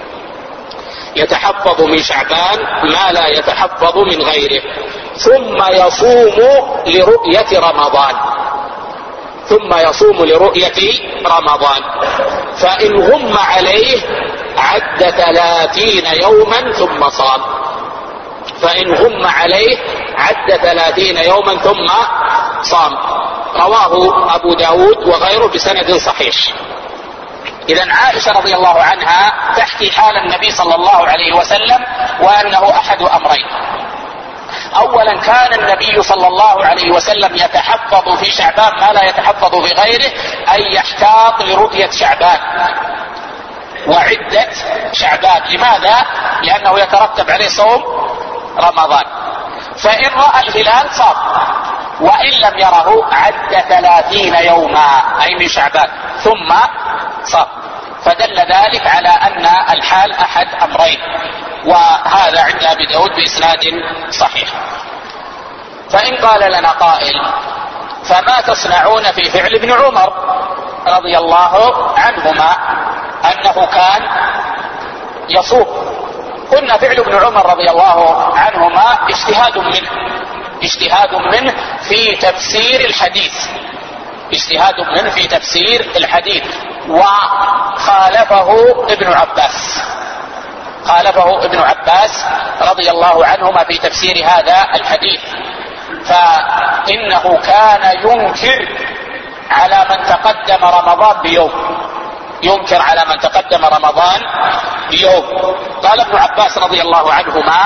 Speaker 1: يتحفظ من شعبان ما لا يتحفظ من غيره، ثم يصوم لرؤية رمضان، ثم يصوم لرؤية رمضان، فإن غم عليه عد 30 يوما ثم صام، فإن غم عليه عد 30 يوما ثم صام. رواه أبو داود وغيره بسند صحيح. إذن عائشة رضي الله عنها تحكي حال النبي صلى الله عليه وسلم وأنه أحد أمرين: أولا كان النبي صلى الله عليه وسلم يتحفظ في شعبان ما لا يتحفظ في غيره، أي يحتاط لرؤية شعبان وعدة شعبان. لماذا؟ لأنه يترتب عليه صوم رمضان، فإن رأى الهلال صام، وإن لم يره عد 30 يوما أي من شعبان ثم صام. فدل ذلك على أن الحال أحد أمرين، وهذا عند أبي داود بإسناد صحيح. فإن قال لنا قائل: فما تصنعون في فعل ابن عمر رضي الله عنهما أنه كان يصوم؟ قلنا فعل ابن عمر رضي الله عنهما اجتهاد منه في تفسير الحديث، اجتهاد منه في تفسير الحديث، وخالفه ابن عباس، خالفه ابن عباس رضي الله عنهما في تفسير هذا الحديث، فإنه كان ينكر على من تقدم رمضان بيوم، ينكر على من تقدم رمضان بيوم. قال ابن عباس رضي الله عنهما: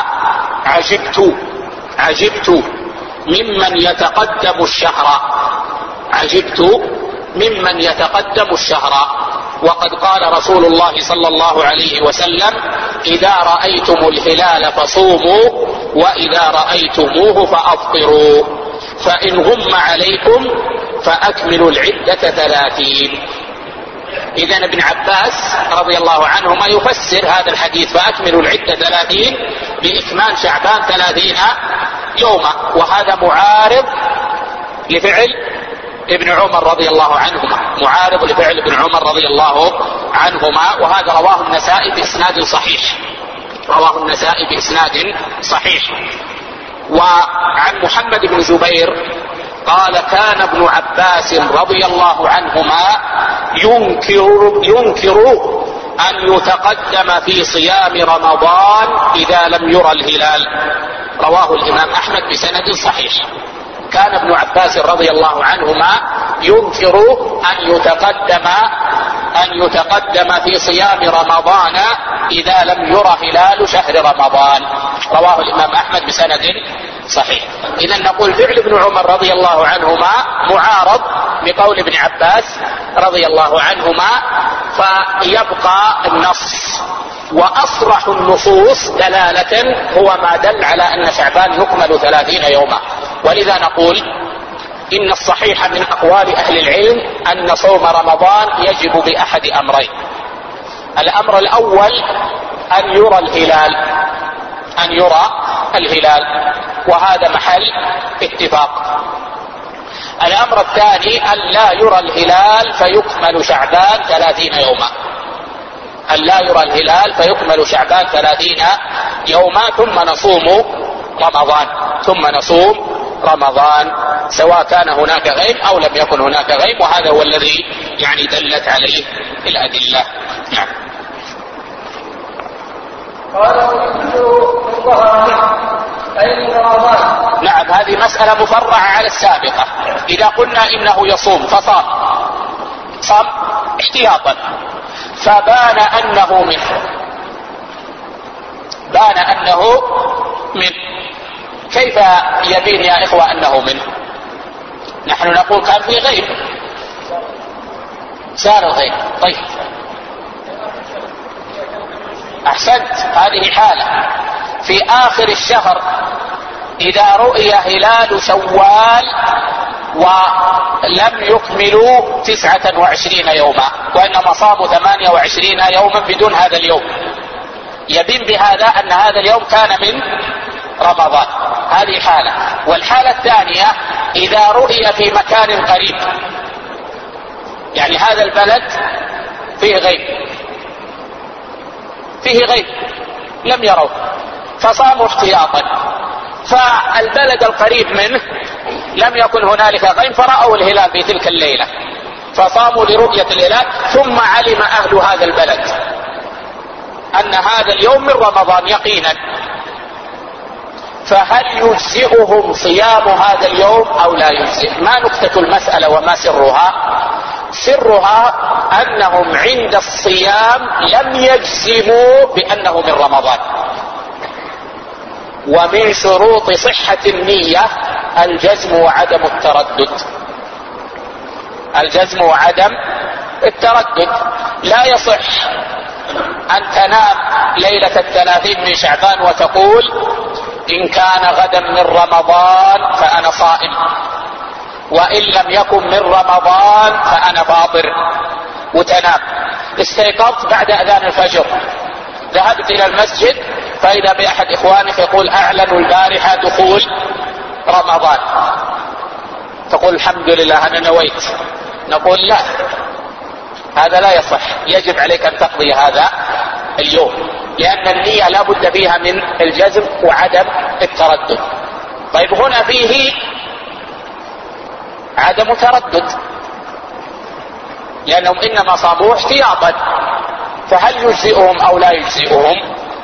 Speaker 1: عجبت ممن يتقدم الشهر، عجبت ممن يتقدم الشهر، وقد قال رسول الله صلى الله عليه وسلم: إذا رأيتم الهلال فصوموا وإذا رأيتموه فأفطروا، فإن غم عليكم فأكملوا العدة 30. إذن ابن عباس رضي الله عنهما يفسر هذا الحديث فأكملوا العدة 30 بإكمال شعبان 30 يوما، وهذا معارض لفعل ابن عمر رضي الله عنهما، معارض لفعل ابن عمر رضي الله عنهما. وهذا رواه النسائي بإسناد صحيح، رواه النسائي بإسناد صحيح. وعن محمد بن جبير قال: كان ابن عباس رضي الله عنهما ينكر أن يتقدم في صيام رمضان إذا لم يرى الهلال، رواه الإمام أحمد بسند صحيح. كان ابن عباس رضي الله عنهما ينكر أن يتقدم في صيام رمضان إذا لم ير هلال شهر رمضان. رواه الإمام أحمد بسند صحيح. إذا نقول فعل ابن عمر رضي الله عنهما معارض بقول ابن عباس رضي الله عنهما، فيبقى النص. وأصرح النصوص دلالة هو ما دل على أن شعبان يكمل 30 يوما. ولذا نقول إن الصحيح من أقوال أهل العلم أن صوم رمضان يجب بأحد أمرين. الأمر الأول أن يرى الهلال وهذا محل اتفاق. الأمر الثاني أن لا يرى الهلال فيكمل شعبان 30 يوما، أن لا يرى الهلال فيكمل شعبان 30 يوما ثم نصوم رمضان سواء كان هناك غيم أو لم يكن هناك غيم، وهذا هو الذي يعني دلت عليه الأدلة. نعم. نعم، هذه مسألة مفرعة على السابقة. إذا قلنا إنه يصوم فصام احتياطا فبان أنه منه، كيف يبين يا إخوة أنه منه؟ نحن نقول كان في غيب، سار الغيب. طيب أحسنت، هذه حالة. في آخر الشهر إذا رؤي هلال شوال ولم يكملوا 29 يوما وإنما صاموا 28 يوما بدون هذا اليوم، يبين بهذا أن هذا اليوم كان من رمضان. هذه حالة. والحالة الثانية إذا رؤي في مكان قريب، يعني هذا البلد فيه غيب لم يروه فصاموا احتياطا، فالبلد القريب منه لم يكن هنالك غيم فرأوا الهلال في تلك الليلة فصاموا لرؤية الهلال، ثم علم أهل هذا البلد أن هذا اليوم من رمضان يقينا، فهل يجزئهم صيام هذا اليوم أو لا يجزئ؟ ما نكتة المسألة وما سرها؟ سرها أنهم عند الصيام لم يجزموا بأنه من رمضان. ومن شروط صحة النية الجزم وعدم التردد. لا يصح أن تنام ليلة 30 من شعبان وتقول إن كان غدا من رمضان فأنا صائم، وإن لم يكن من رمضان فأنا فاطر، وتنام. استيقظت بعد أذان الفجر، ذهبت إلى المسجد فإذا بأحد إخوانك يقول أعلنوا البارحة دخول رمضان، تقول الحمد لله أنا نويت. نقول لا، هذا لا يصح، يجب عليك أن تقضي هذا اليوم، لأن النية لا بد فيها من الجزم وعدم التردد. طيب هنا فيه عدم تردد لأنهم إنما صاموا احتياطا، فهل يجزئهم أو لا يجزئهم؟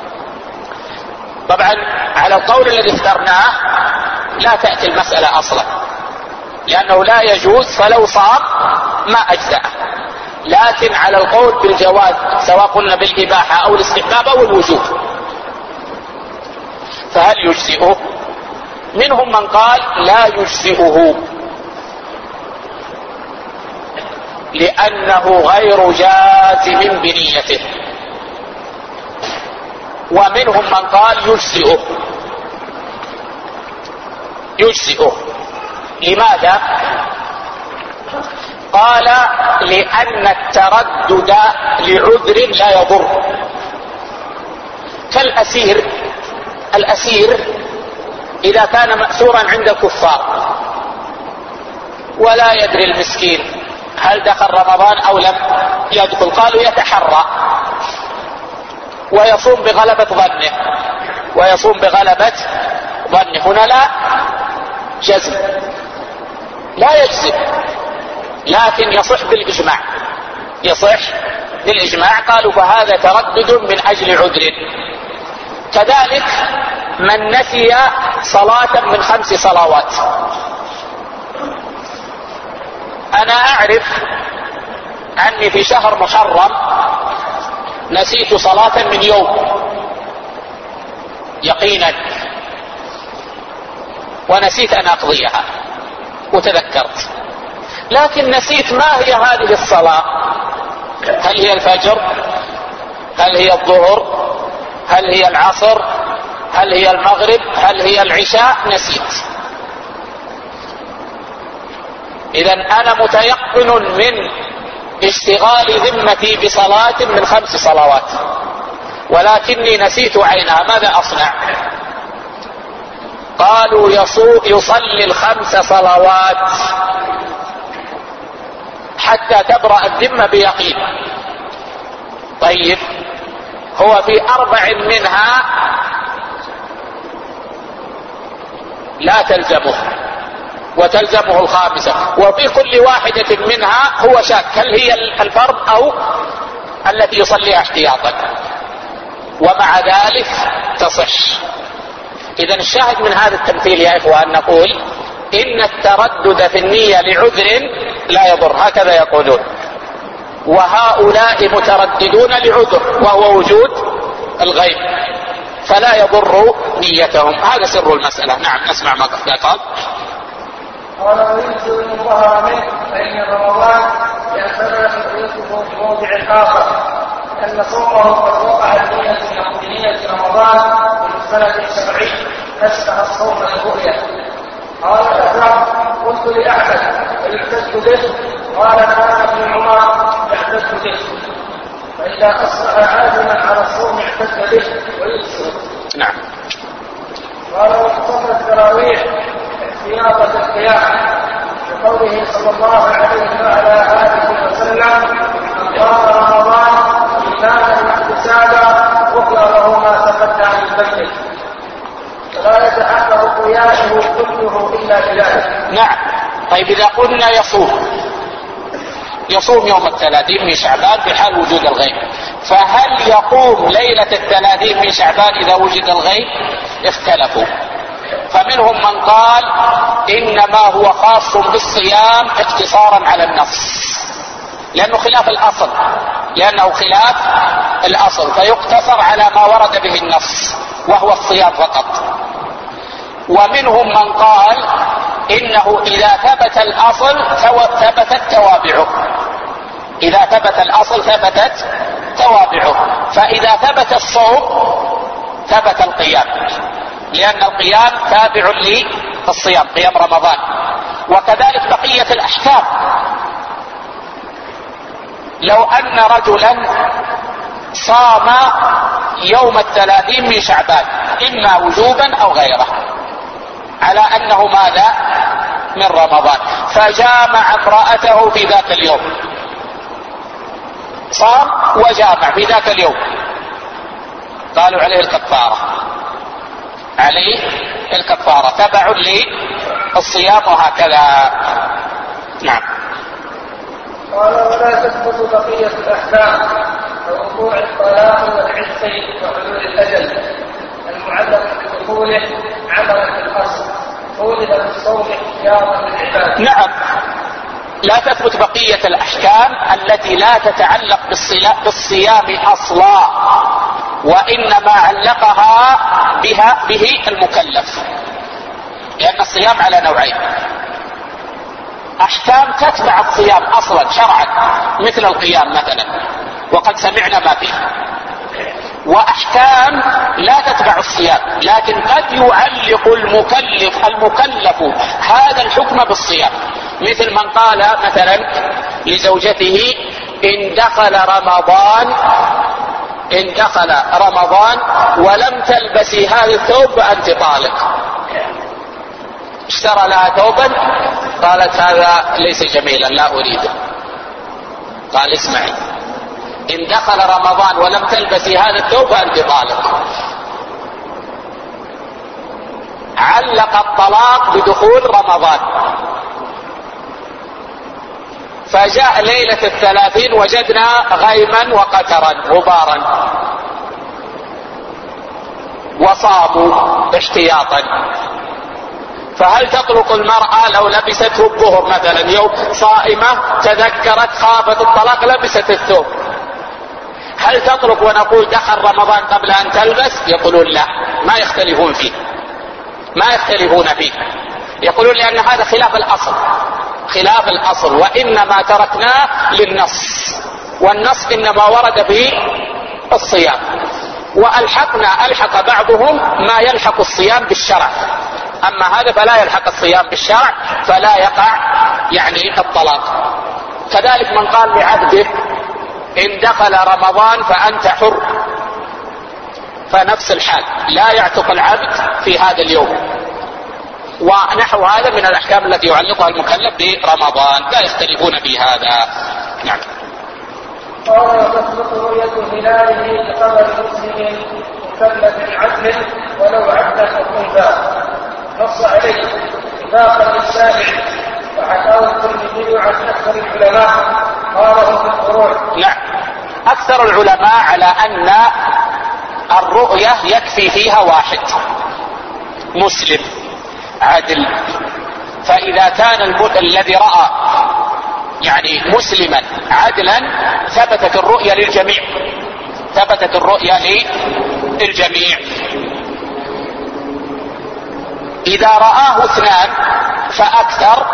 Speaker 1: طبعا على القول الذي اخترناه لا تأتي المسألة أصلا، لأنه لا يجوز، فلو صام ما أجزأه. لكن على القول بالجواز سواء قلنا بالإباحة أو الاستحباب أو الوجوب، فهل يجزئه؟ منهم من قال لا يجزئه لأنه غير جازم بنيته، ومنهم من قال يجزئه. لماذا؟ قال لأن التردد لعذر لا يضر، الأسير إذا كان مأسورا عند الكفار ولا يدري المسكين هل دخل رمضان أو لم يدخل، قالوا يتحرى ويصوم بغلبة ظنه، هنا لا جزم، لا يجزم، لكن يصح بالإجماع، قالوا فهذا تردد من أجل عذر. كذلك من نسي صلاة من 5 صلوات. أنا أعرف أني في شهر محرم نسيت صلاة من يوم يقينا، ونسيت أن أقضيها وتذكرت، لكن نسيت ما هي هذه الصلاة، هل هي الفجر، هل هي الظهر، هل هي العصر، هل هي المغرب، هل هي العشاء، نسيت. إذن أنا متيقن من اشتغال ذمتي بصلاة من 5 صلوات، ولكني نسيت عينها، ماذا أصنع؟ قالوا يصلي 5 صلوات حتى تبرأ الذمة بيقين. طيب هو في 4 منها لا تلزمه وتلزمه الخامسة، وفي كل واحدة منها هو شاك هل هي الفرض أو التي يصليها احتياطا، ومع ذلك تصح. إذا الشاهد من هذا التمثيل يا إخوان نقول إن التردد في النية لعذر لا يضر، هكذا يقولون، وهؤلاء مترددون لعذر وهو وجود الغيب، فلا يضر نيتهم. هذا سر المسألة. نعم، نسمع ما قال.
Speaker 2: قال ويجزئ إن ظهر منه فإن رمضان يعتبر خطيته في موضع آخر، أن صومه قد وقع بنية رمضان من سنة 70 نسخ الصوم الرؤية. قال الأثر قلت لأحمد فيحتج به، قال كان ابن عمر يحتج به، فإذا أصبح عازما على الصوم احتج به ويجزئ.
Speaker 1: نعم.
Speaker 2: قال وقصد التراويح احتياطة القيام بقوله صلى الله عليه وعلى آله وسلم من قام رمضان إيمانا واحتسابا غفر له ما تقدم من ذنبه، فلا يتحقق قيامه كله إلا بذلك.
Speaker 1: نعم. طيب إذا قلنا يصوم يوم 30 من شعبان في حال وجود الغيب، فهل يقوم ليلة 30 من شعبان إذا وجد الغيب؟ اختلفوا، فمنهم من قال إنما هو خاص بالصيام اقتصارا على النص، لأنه خلاف الأصل فيقتصر على ما ورد به النص وهو الصيام فقط. ومنهم من قال إنه إذا ثبت الأصل ثبتت توابعه، إذا ثبت الأصل ثبتت توابعه، فإذا ثبت الصوم ثبت القيام، لأن القيام تابع للصيام، قيام رمضان. وكذلك بقية الأحكام، لو أن رجلا صام يوم 30 من شعبان إما وجوبا أو غيره على أنه ماذا من رمضان، فجامع امرأته في ذاك اليوم، صام وجامع في ذاك اليوم، قالوا عليه الكفارة تبع للصيام وهكذا. نعم.
Speaker 2: قال ولا تثبت بقية الأحكام كوقوع الطلاق والعتق وحلول الأجل المعلق بدخوله عملا في الأصل، ولد بالصوم احتياطا للعباد.
Speaker 1: نعم، لا تثبت بقية الأحكام التي لا تتعلق بالصيام أصلا، وإنما علقها به المكلف، لأن الصيام على نوعين: أحكام تتبع الصيام أصلا شرعا مثل القيام مثلا وقد سمعنا ما فيه، وأحكام لا تتبع الصيام لكن قد يعلق المكلف هذا الحكم بالصيام، مثل من قال مثلا لزوجته إن دخل رمضان ولم تلبسي هذا الثوب فأنت طالق. اشترى لها ثوبا قالت هذا ليس جميلا لا أريده، قال اسمعي إن دخل رمضان ولم تلبسي هذا الثوب فأنت طالق. علق الطلاق بدخول رمضان، فجاء ليلة 30 وجدنا غيما وقترا غبارا، وصاموا احتياطا، فهل تطلق المرأة لو لبسته الظهر مثلا يوم صائمة تذكرت خافت الطلاق لبست الثوب، هل تطلق ونقول دخل رمضان قبل أن تلبس؟ يقولون لا، ما يختلفون فيه، ما يختلفون فيه، يقولون لأن هذا خلاف الأصل، خلاف الأصل، وإنما تركناه للنص، والنص إنما ورد في الصيام، ألحق بعضهم ما يلحق الصيام بالشرع، أما هذا فلا يلحق الصيام بالشرع فلا يقع يعني الطلاق. كذلك من قال لعبده إن دخل رمضان فأنت حر، فنفس الحال لا يعتق العبد في هذا اليوم، ونحو هذا من الأحكام التي يعلقها المكلف برمضان، لا يختلفون في هذا. نعم.
Speaker 2: قال وتثبت رؤية هلاله بخبر مسلم مكلف عدل ولو عبدا أو أنثى، نص عليه اتفاقا للشافعي وحكاه الترمذي عن أكثر العلماء قاله في الفروع.
Speaker 1: نعم، أكثر العلماء على أن الرؤية يكفي فيها واحد مسلم عدل، فإذا كان الذي رأى يعني مسلما عدلا ثبتت الرؤية للجميع، ثبتت الرؤية للجميع. إذا رآه اثنان فأكثر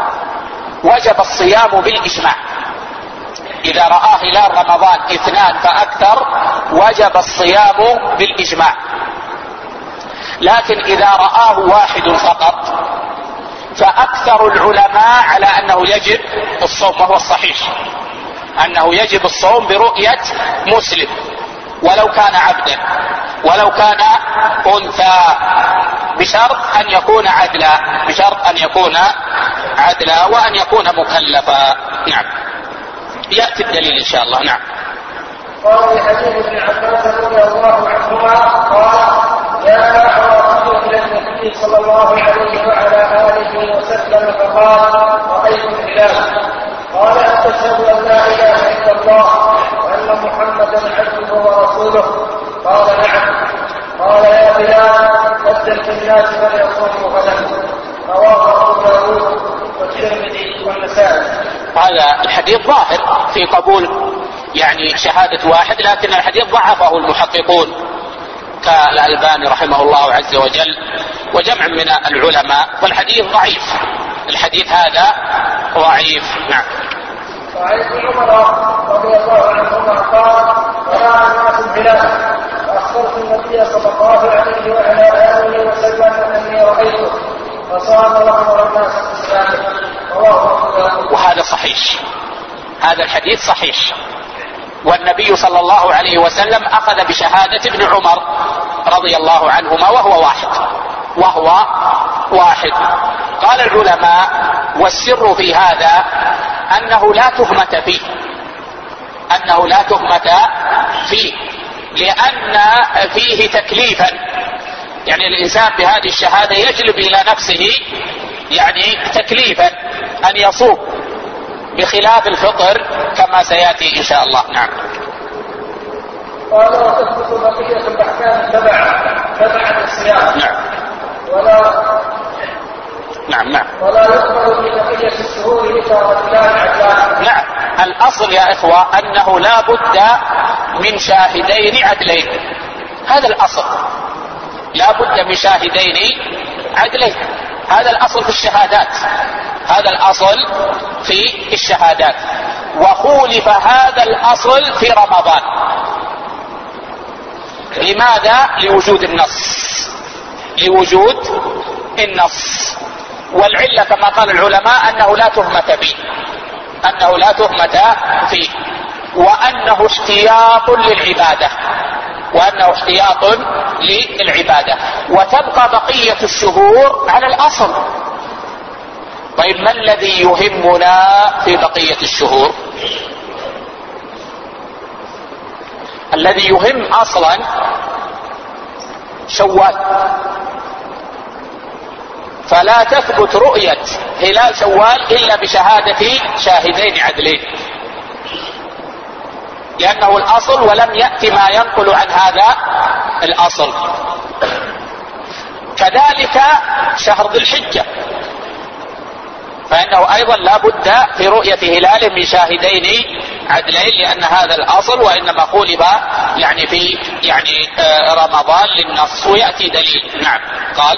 Speaker 1: وجب الصيام بالإجماع، إذا رآه هلال رمضان اثنان فأكثر وجب الصيام بالإجماع. لكن إذا رآه واحد فقط فأكثر العلماء على أنه يجب الصوم، وهو الصحيح أنه يجب الصوم برؤية مسلم ولو كان عبدا ولو كان أنثى، بشرط أن يكون عدلا، بشرط أن يكون عدلا وأن يكون مكلفا. نعم، يأتي الدليل إن شاء الله. نعم.
Speaker 2: قال حديث ابن عباس رضي الله عنهما قال جاء أعرابي إلى النبي صلى الله عليه وعلى آله وسلم فقال رأيت الهلال، قال أتشهد أن لا إله إلا الله وأن محمدا عبده ورسوله؟ قال نعم. قال يا بلال أذن في الناس فليصوموا غدا، رواه أبو داود والترمذي والنسائي.
Speaker 1: هذا الحديث ظاهر في قبول يعني شهادة واحد، لكن الحديث ضعفه المحققون كالألباني رحمه الله عز وجل وجمع من العلماء، والحديث ضعيف، الحديث هذا ضعيف. نعم.
Speaker 2: وعن ابن عمر رضي الله عنهما قال ورأى الناس الهلال فأخبرت النبي صلى الله عليه وعلى آله وسلم أني رأيته فصام وأمر الناس بصيامه، رواه أبو داود.
Speaker 1: وهذا صحيح، هذا الحديث صحيح، والنبي صلى الله عليه وسلم أخذ بشهادة ابن عمر رضي الله عنهما وهو واحد. قال العلماء والسر في هذا أنه لا تهمة فيه، أنه لا تهمة فيه، لأن فيه تكليفا، يعني الإنسان بهذه الشهادة يجلب إلى نفسه يعني تكليفا أن يصوم بخلاف الفطر كما سيأتي إن شاء الله. نعم.
Speaker 2: قال وتثبت بقية الأحكام تبعا الصيام.
Speaker 1: نعم.
Speaker 2: ولا يقبل في بقية الشهور إلا رجلان عدلان.
Speaker 1: نعم، الأصل يا إخوة أنه لا بد من شاهدين عدلين، هذا الأصل، لا بد من شاهدين عدلين، هذا الأصل في الشهادات، هذا الأصل في الشهادات. وخولف هذا الأصل في رمضان، لماذا؟ لوجود النص، والعلة كما قال العلماء أنه لا تهمة فيه، وأنه اشتياط للعبادة، وتبقى بقية الشهور على الأصل. طيب ما الذي يهمنا في بقية الشهور؟ الذي يهم أصلا شوال، فلا تثبت رؤية هلال شوال إلا بشهادة شاهدين عدلين. لأنه الأصل ولم يأتي ما ينقل عن هذا الأصل. كذلك شهر ذي الحجة، فإنه أيضا لا بد في رؤية هلال من شاهدين عدلين، لأن هذا الأصل، وإنما قولب يعني في رمضان للنص، ويأتي دليل. نعم. قال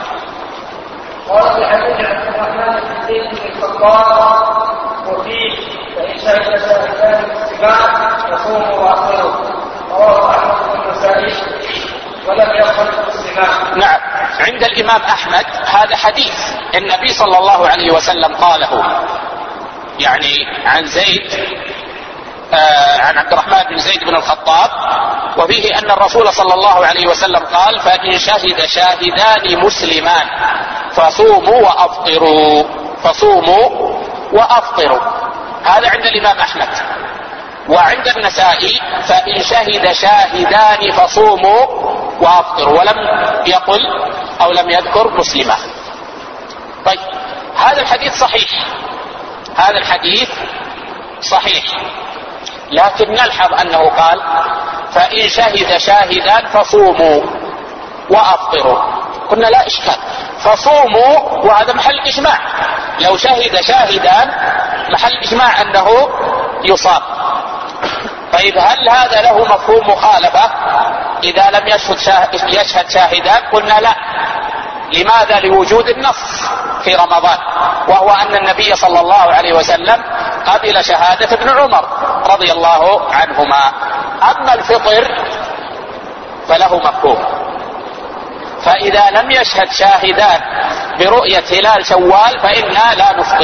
Speaker 2: في حديث عبد الرحمن بن زيد بن الخطاب وفيه فإن شهد شاهدان بالسماع يصوم وأفطر، رواه أحمد بن النسائي ولم يصل بالسماع.
Speaker 1: نعم. عند الإمام أحمد هذا حديث النبي صلى الله عليه وسلم قاله، يعني عن زيد عن عبد الرحمن بن زيد بن الخطاب، وفيه أن الرسول صلى الله عليه وسلم قال: فإن شهد شاهدان مسلمان فصوموا وأفطروا، فصوموا وأفطروا. هذا عند الإمام أحمد. وعند النسائي: فإن شهد شاهدان فصوموا وأفطروا، ولم يقل أو لم يذكر مسلما. طيب، هذا الحديث صحيح، هذا الحديث صحيح، لكن نلحظ أنه قال: فإن شهد شاهدان فصوموا وأفطروا. قلنا لا إشكال، فصوموا وهذا محل إجماع، لو شهد شاهدان محل إجماع أنه يصام. طيب، هل هذا له مفهوم مخالفة إذا لم يشهد شاهدان؟ قلنا لا. لماذا؟ لوجود النص في رمضان، وهو أن النبي صلى الله عليه وسلم قبل شهادة ابن عمر رضي الله عنهما. أما الفطر فله مفهوم، فإذا لم يشهد شاهدان برؤية هلال شوال فإنا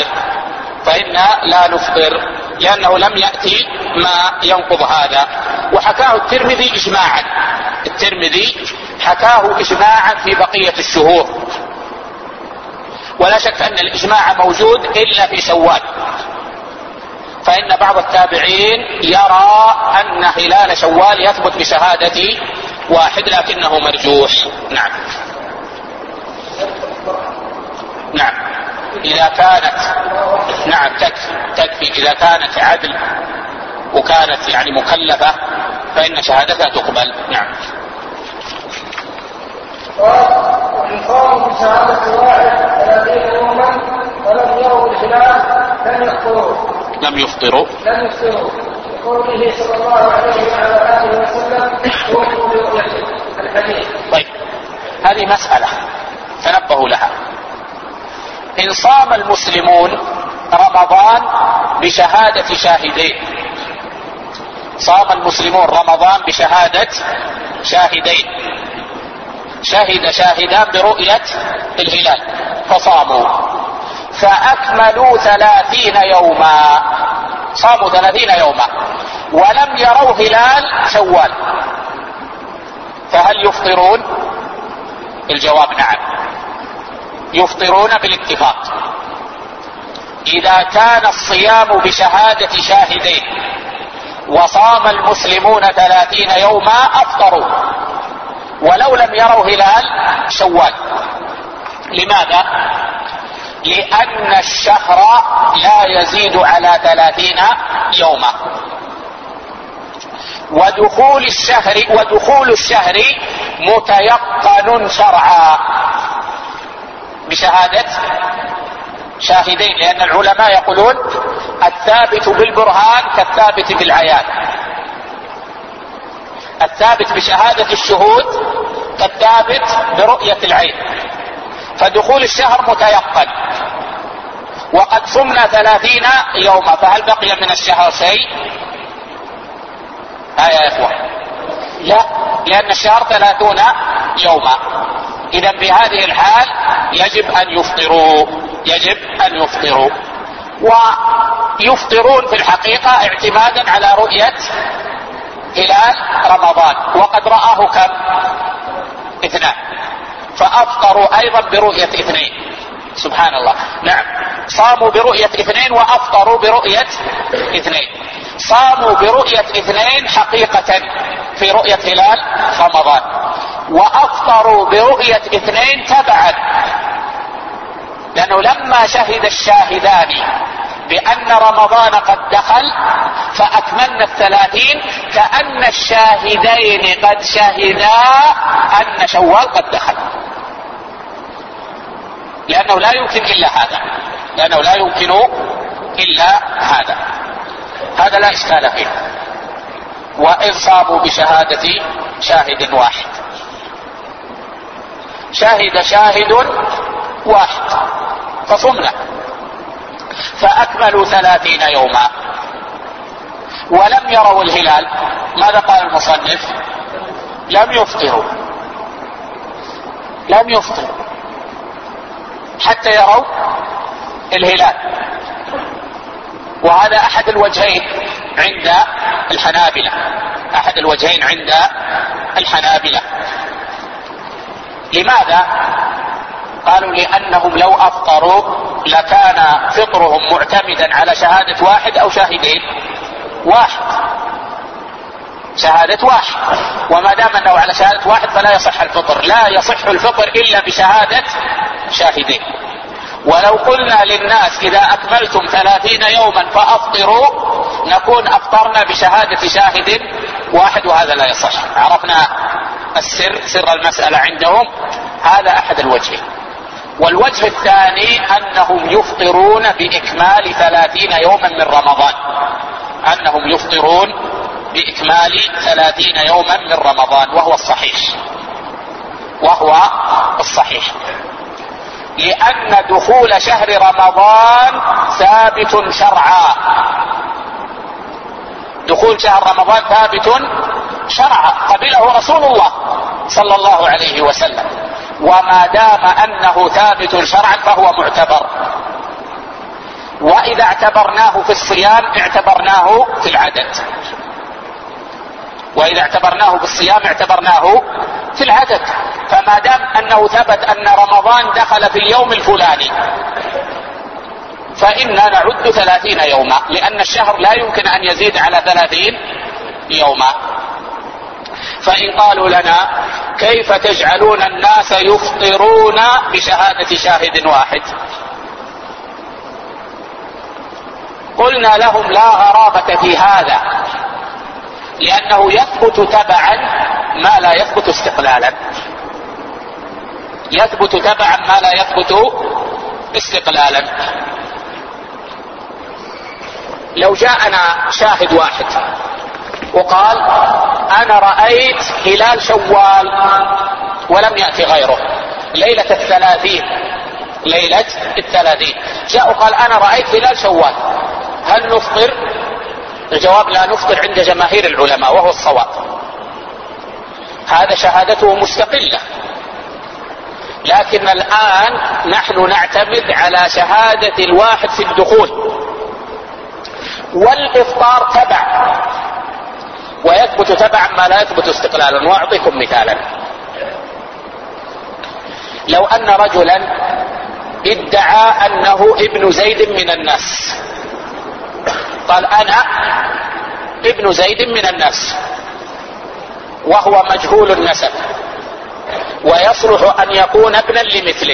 Speaker 1: لا نفطر، لأنه لم يأتي ما ينقض هذا. وحكاه الترمذي إجماعا، الترمذي حكاه إجماعا في بقية الشهور، ولا شك أن الإجماع موجود إلا في شوال، فإن بعض التابعين يرى أن هلال شوال يثبت بشهادة واحد، لكنه مرجوح. نعم. نعم. إذا كانت نعم تكفي إذا كانت عدل وكانت يعني مكلفة فإن شهادتها تقبل. نعم.
Speaker 2: وإن قاموا بشهادة واحد 30 يوما ولم يروا الهلال لم يفطروا لقوله صلى الله عليه وعلى آله وسلم: وفوا برؤيته. الحديث.
Speaker 1: طيب، هذه مسألة تنبهوا لها. إن صام المسلمون رمضان بشهادة شاهدين، صام المسلمون رمضان بشهادة شاهدين، شهد شاهدان برؤية الهلال فصاموا، فأكملوا 30 يوما، صاموا 30 يوما ولم يروا هلال شوال، فهل يفطرون؟ الجواب نعم، يفطرون بالاتفاق. إذا كان الصيام بشهادة شاهدين وصام المسلمون 30 يوما أفطروا ولو لم يروا هلال شوال. لماذا؟ لأن الشهر لا يزيد على 30 يوما، ودخول الشهر متيقن شرعا بشهادة شاهدين، لأن العلماء يقولون الثابت بالبرهان كالثابت بالعيان، الثابت بشهادة الشهود كالثابت برؤية العين، فدخول الشهر متيقن. وقد صمنا 30 يوما، فهل بقي من الشهر شيء؟ يا إخوة، لا، لأن الشهر 30 يوما. إذا بهذه الحال يجب أن يفطروا، ويفطرون في الحقيقة اعتمادا على رؤية هلال رمضان، وقد رآه كم؟ 2، فأفطروا أيضا برؤية 2. سبحان الله. نعم، صاموا برؤية 2 وأفطروا برؤية 2. صاموا برؤية 2 حقيقة في رؤية هلال رمضان، وأفطروا برؤية 2 تبعا، لأنه لما شهد الشاهدان بأن رمضان قد دخل أكملنا 30 كأن الشاهدين قد شهدا أن شوال قد دخل، لأنه لا يمكن إلا هذا. هذا لا إشكال فيه. وإن صاموا بشهادة شاهد واحد، شاهد واحد فصمنا فأكملوا 30 يوما ولم يروا الهلال، ماذا قال المصنف؟ لم يفطروا حتى يروا الهلال. وهذا أحد الوجهين عند الحنابلة. لماذا؟ قالوا لأنهم لو أفطروا لكان فطرهم معتمدا على شهادة واحد أو شاهدين. شهادة واحد، وما دام أنه على شهادة واحد فلا يصح الفطر، لا يصح الفطر إلا بشهادة شاهدين. ولو قلنا للناس إذا أكملتم 30 يوما فأفطروا نكون أفطرنا بشهادة شاهد واحد، وهذا لا يصح. عرفنا سر المسألة عندهم. هذا أحد الوجهين. والوجه الثاني أنهم يفطرون بإكمال 30 يوما من رمضان، وهو الصحيح. لأن دخول شهر رمضان ثابت شرعا، قبله رسول الله صلى الله عليه وسلم، وما دام أنه ثابت شرعا فهو معتبر. وإذا اعتبرناه في الصيام اعتبرناه في العدد، فما دام أنه ثبت أن رمضان دخل في اليوم الفلاني فإننا نعد 30 يوما، لأن الشهر لا يمكن أن يزيد على 30 يوما. فإن قالوا لنا كيف تجعلون الناس يفطرون بشهادة شاهد واحد؟ قلنا لهم لا غرابة في هذا، لأنه يثبت تبعا ما لا يثبت استقلالا. لو جاءنا شاهد واحد وقال أنا رأيت هلال شوال ولم يأتي غيره ليلة 30، جاء وقال أنا رأيت هلال شوال، هل نفطر؟ الجواب لا نفطر عند جماهير العلماء، وهو الصواب. هذا شهادته مستقلة، لكن الآن نحن نعتمد على شهادة الواحد في الدخول، والإفطار تبع، ويثبت تبعا ما لا يثبت استقلالا. وأعطيكم مثالا. لو أن رجلا ادعى أنه ابن زيد من الناس، قال أنا ابن زيد من الناس، وهو مجهول النسب ويصلح أن يكون ابنا لمثله،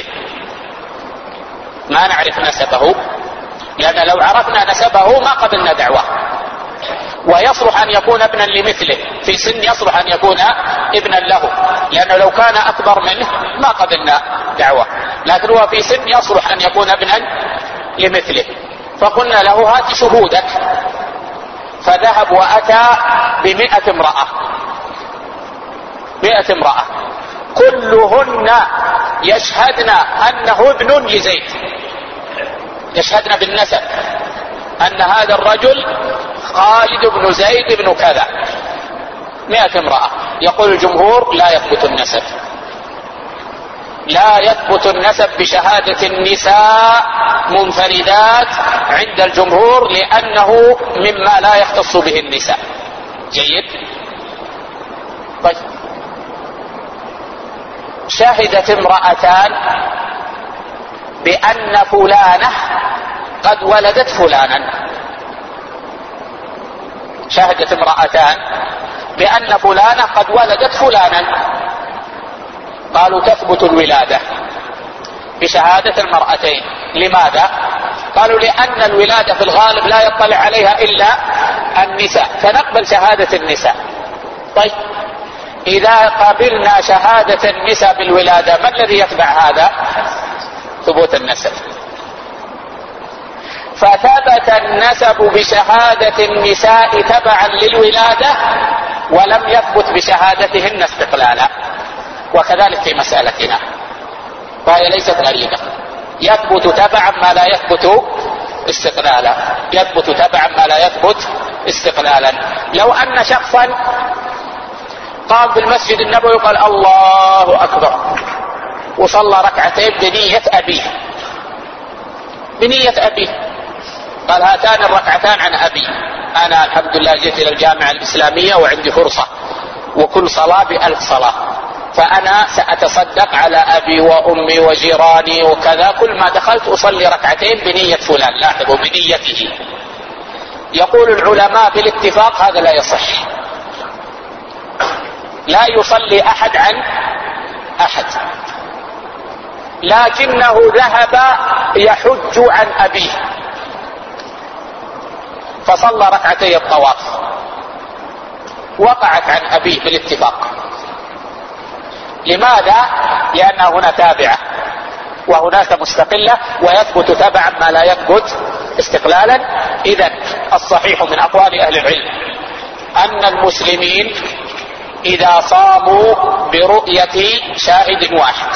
Speaker 1: ما نعرف نسبه، لأن لو عرفنا نسبه ما قبلنا دعوة. ويصلح أن يكون ابنا لمثله، في سن يصلح أن يكون ابنا له، لأنه لو كان أكبر منه ما قبلنا دعوة، لكن هو في سن يصلح أن يكون ابنا لمثله. فقلنا له هات شهودك، فذهب وأتى ب100 امرأة كلهن يشهدن أنه ابن لزيد، يشهدن بالنسب أن هذا الرجل خالد بن زيد بن كذا، 100 امرأة. يقول الجمهور لا يثبت النسب بشهادة النساء منفردات عند الجمهور، لأنه مما لا يختص به النساء. جيد. طيب، شهدت امرأتان بأن فلانة قد ولدت فلانا، شهدت امرأتان بأن فلانة قد ولدت فلانا، قالوا تثبت الولادة بشهادة المرأتين. لماذا؟ قالوا لأن الولادة في الغالب لا يطلع عليها إلا النساء، فنقبل شهادة النساء. طيب إذا قبلنا شهادة النساء بالولادة ما الذي يتبع هذا؟ ثبوت النسب. فثبت النسب بشهادة النساء تبعا للولادة ولم يثبت بشهادتهن استقلالا. وكذلك في مسألتنا، وهي ليست غريبة، يثبت تبعا ما لا يثبت استقلالا، يثبت تبعا ما لا يثبت استقلالا. لو أن شخصا قام بالمسجد النبوي وقال الله أكبر وصلى ركعتين بنية أبيه، بنية أبيه، قال هاتان الركعتان عن أبي، أنا الحمد لله جئت إلى الجامعة الإسلامية وعندي فرصة وكل صلاة ب1000 صلاة، فأنا سأتصدق على أبي وأمي وجيراني وكذا، كل ما دخلت أصلي ركعتين بنية فلان، لاحظوا بنيته. يقول العلماء بالاتفاق هذا لا يصح، لا يصلي أحد عن أحد، لكنه ذهب يحج عن أبيه فصلى ركعتي الطواف، وقعت عن أبيه بالاتفاق. لماذا؟ لأن هنا تابعة وهناك مستقلة، ويثبت تبعا ما لا يثبت استقلالا. إذن الصحيح من أقوال أهل العلم أن المسلمين إذا صاموا برؤية شاهد واحد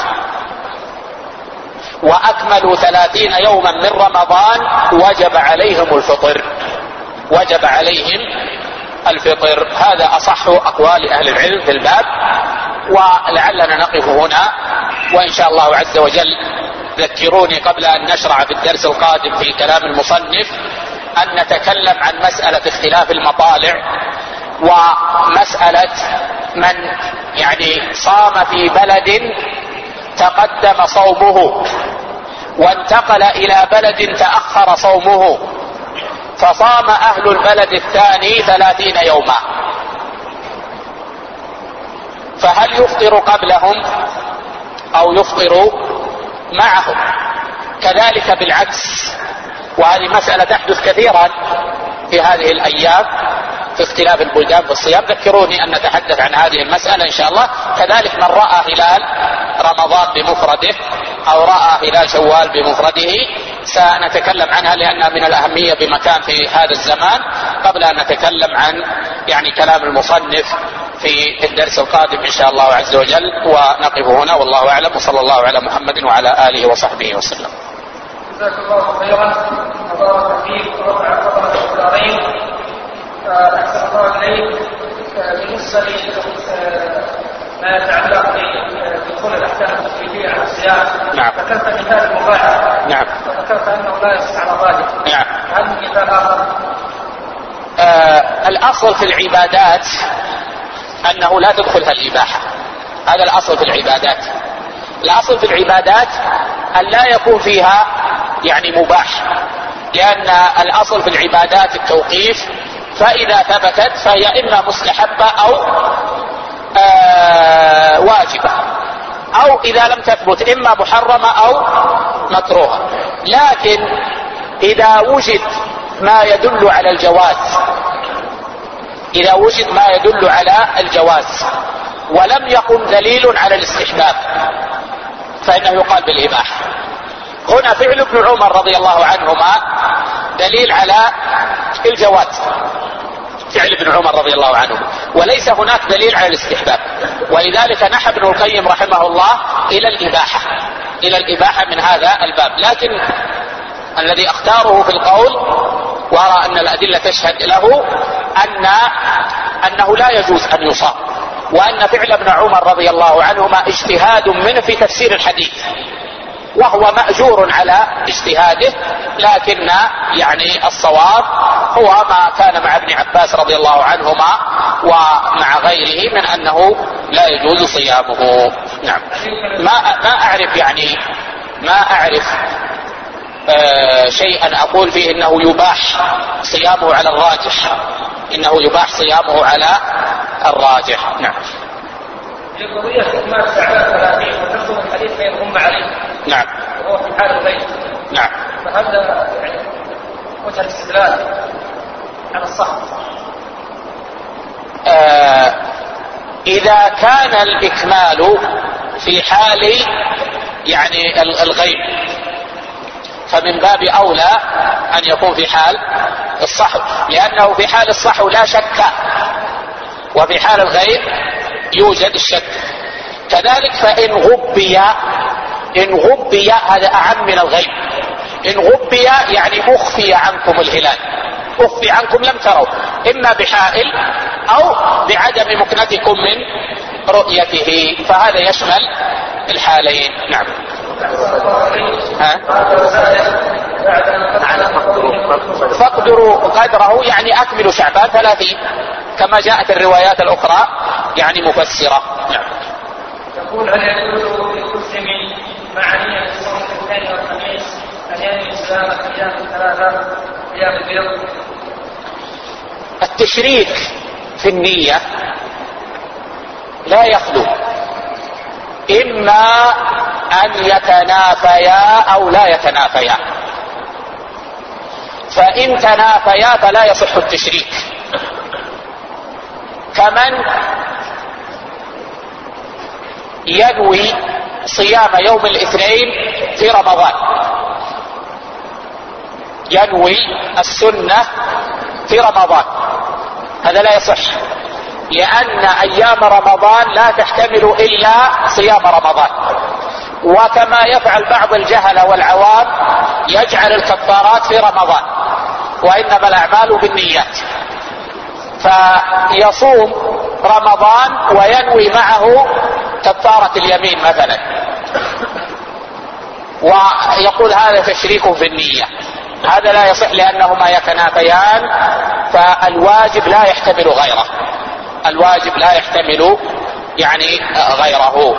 Speaker 1: وأكملوا 30 يوما من رمضان وجب عليهم الفطر، وجب عليهم الفطر. هذا أصح أقوال أهل العلم في الباب. ولعلنا نقف هنا، وإن شاء الله عز وجل ذكروني قبل أن نشرع في الدرس القادم في كلام المصنف أن نتكلم عن مسألة اختلاف المطالع، ومسألة من يعني صام في بلد تقدم صومه وانتقل إلى بلد تأخر صومه، فصام أهل البلد الثاني 30 يوما، فهل يفطر قبلهم أو يفطر معهم؟ كذلك بالعكس، وهذه مسألة تحدث كثيرا في هذه الأيام في اختلاف البلدان في الصيام. ذكروني أن نتحدث عن هذه المسألة إن شاء الله. كذلك من رأى هلال رمضان بمفرده أو رأى هلال شوال بمفرده سنتكلم عنها لأنها من الأهمية بمكان في هذا الزمان، قبل أن نتكلم عن يعني كلام المصنف في الدرس القادم إن شاء الله عز وجل. ونقف هنا والله أعلم، وصلى الله على محمد وعلى آله وصحبه وسلم.
Speaker 2: جزاك الله خيرا وبارك فيك ورفع قدرك في الدارين. أحسن الله إليك. بالنسبة ما يتعلق بدخول الأحكام التكليفية على الصيام،
Speaker 1: نعم.
Speaker 2: ذكرت مثال مباح،
Speaker 1: نعم.
Speaker 2: وذكرت أنه لا يصح على ظاهره،
Speaker 1: نعم.
Speaker 2: هل من مثال آخر؟
Speaker 1: الأصل في العبادات أنه لا تدخلها الإباحة، هذا الأصل في العبادات. الأصل في العبادات أن لا يكون فيها يعني مباح، لأن الأصل في العبادات التوقيف، فإذا ثبتت فهي إما مستحبة أو واجبة، أو إذا لم تثبت إما محرمة أو مكروهة. لكن إذا وجد ما يدل على الجواز، إذا وجد ما يدل على الجواز ولم يقم دليل على الاستحباب فإنه يقال بالإباحة. هنا فعل ابن عمر رضي الله عنهما دليل على الجواز، فعل ابن عمر رضي الله عنه، وليس هناك دليل على الاستحباب، ولذلك نحى ابن القيم رحمه الله إلى الإباحة، إلى الإباحة من هذا الباب. لكن الذي اختاره في القول وأرى أن الأدلة تشهد له أنه لا يجوز أن يصام، وأن فعل ابن عمر رضي الله عنهما اجتهاد منه في تفسير الحديث، وهو مأجور على اجتهاده، لكن يعني الصواب هو ما كان مع ابن عباس رضي الله عنهما ومع غيره من أنه لا يجوز صيامه. نعم. ما أعرف شيئا أقول فيه إنه يباح صيامه على الراجح، إنه يباح صيامه على الراجح. نعم.
Speaker 2: في قضية إكمال الساعات 30 وتنظم الحديث فينهم عليه.
Speaker 1: نعم.
Speaker 2: وهو في حال البيت.
Speaker 1: نعم.
Speaker 2: فهذا يعني وجه الاستدلال على الصح.
Speaker 1: إذا كان الإكمال في حال يعني الغيب فمن باب أولى أن يكون في حال الصحو، لأنه في حال الصحو لا شك، وفي حال الغيب يوجد الشك. كذلك فإن غبي هذا أعم من الغيب. إن غبي يعني أخفي عنكم الهلال، أخفي عنكم لم تروا، إما بحائل أو بعدم مكنتكم من رؤيته، فهذا يشمل الحالين. نعم. فاقدروا قدره يعني أكملوا شعبان 30 كما جاءت الروايات الأخرى يعني مفسرة. نعم.
Speaker 2: يقول هل يجوز للمسلم مع نية الصوم الاثنين والخميس أن ينوي صيام أيام ثلاثة أيام البيض؟
Speaker 1: التشريك في النية لا يخلو، إما أن يتنافيا أو لا يتنافيا، فإن تنافيا فلا يصح التشريك. كمن ينوي صيام يوم الاثنين في رمضان، ينوي السنة في رمضان، هذا لا يصح، لأن أيام رمضان لا تحتمل إلا صيام رمضان. وكما يفعل بعض الجهلة والعوام يجعل الكفارات في رمضان، وإنما الأعمال بالنيات، فيصوم رمضان وينوي معه كفارة اليمين مثلا، ويقول هذا تشريك في النية. هذا لا يصح لأنهما يتنافيان، فالواجب لا يحتمل غيره، الواجب لا يحتمل يعني غيره.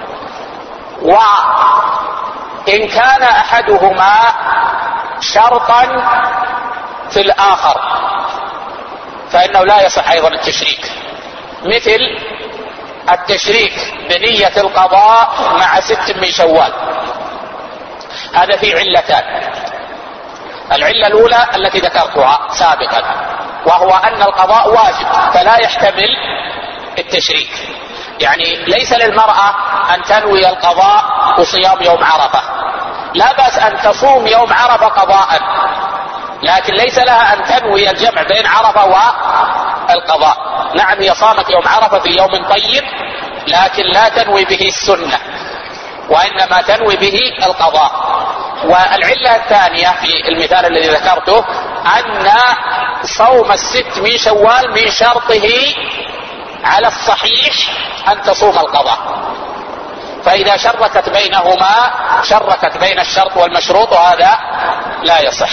Speaker 1: وإن كان أحدهما شرطا في الآخر فإنه لا يصح أيضا التشريك، مثل التشريك بنية القضاء مع 6 من شوال. هذا فيه علتان. العلة الأولى التي ذكرتها سابقا، وهو أن القضاء واجب فلا يحتمل التشريك. يعني ليس للمرأة أن تنوي القضاء وصيام يوم عرفة، لا بأس أن تصوم يوم عرفة قضاء، لكن ليس لها أن تنوي الجمع بين عرفة والقضاء. نعم هي صامت يوم عرفة في يوم طيب، لكن لا تنوي به السنة، وإنما تنوي به القضاء. والعلة الثانية في المثال الذي ذكرته أن صوم 6 من شوال من شرطه على الصحيح أن تصوم القضاء، فإذا شركت بينهما شركت بين الشرط والمشروط، وهذا لا يصح.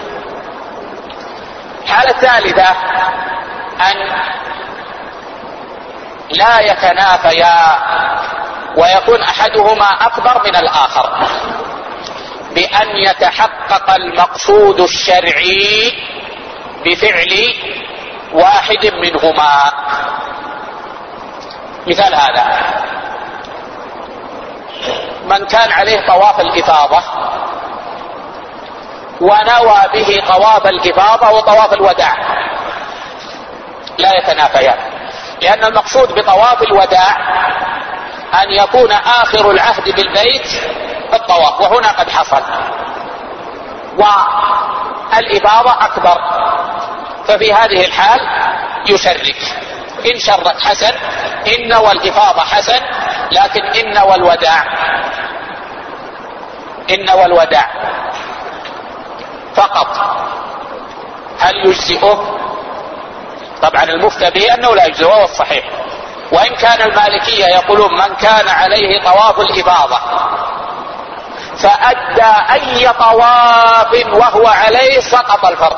Speaker 1: الحالة الثالثة أن لا يتنافيا ويكون أحدهما أكبر من الآخر، بأن يتحقق المقصود الشرعي بفعل واحد منهما. مثال هذا من كان عليه طواف الإفاضة ونوى به طواف الإفاضة وطواف الوداع لا يتنافيان، لأن المقصود بطواف الوداع أن يكون آخر العهد بالبيت الطواف، وهنا قد حصل، والإفاضة أكبر، ففي هذه الحال يشرك. إن شرك حسن، إن نوى الإفاضة حسن، لكن إن نوى الوداع فقط هل يجزئه؟ طبعا المفتى به أنه لا يجزئه، وهو الصحيح. وإن كان المالكية يقولون من كان عليه طواف الإفاضة فأدى أي طواف وهو عليه سقط الفرض.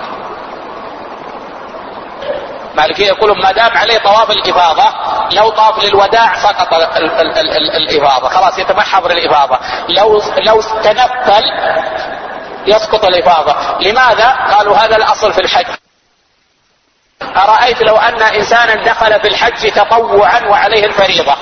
Speaker 1: مالكية يقولون ما دام عليه طواف الإفاضة لو طاف للوداع سقط الإفاضة، خلاص يتمحض للإفاضة، لو تنفل يسقط الإفاضة. لماذا؟ قالوا هذا الأصل في الحج. أرأيت لو أن إنسانا دخل في الحج تطوعا وعليه الفريضة،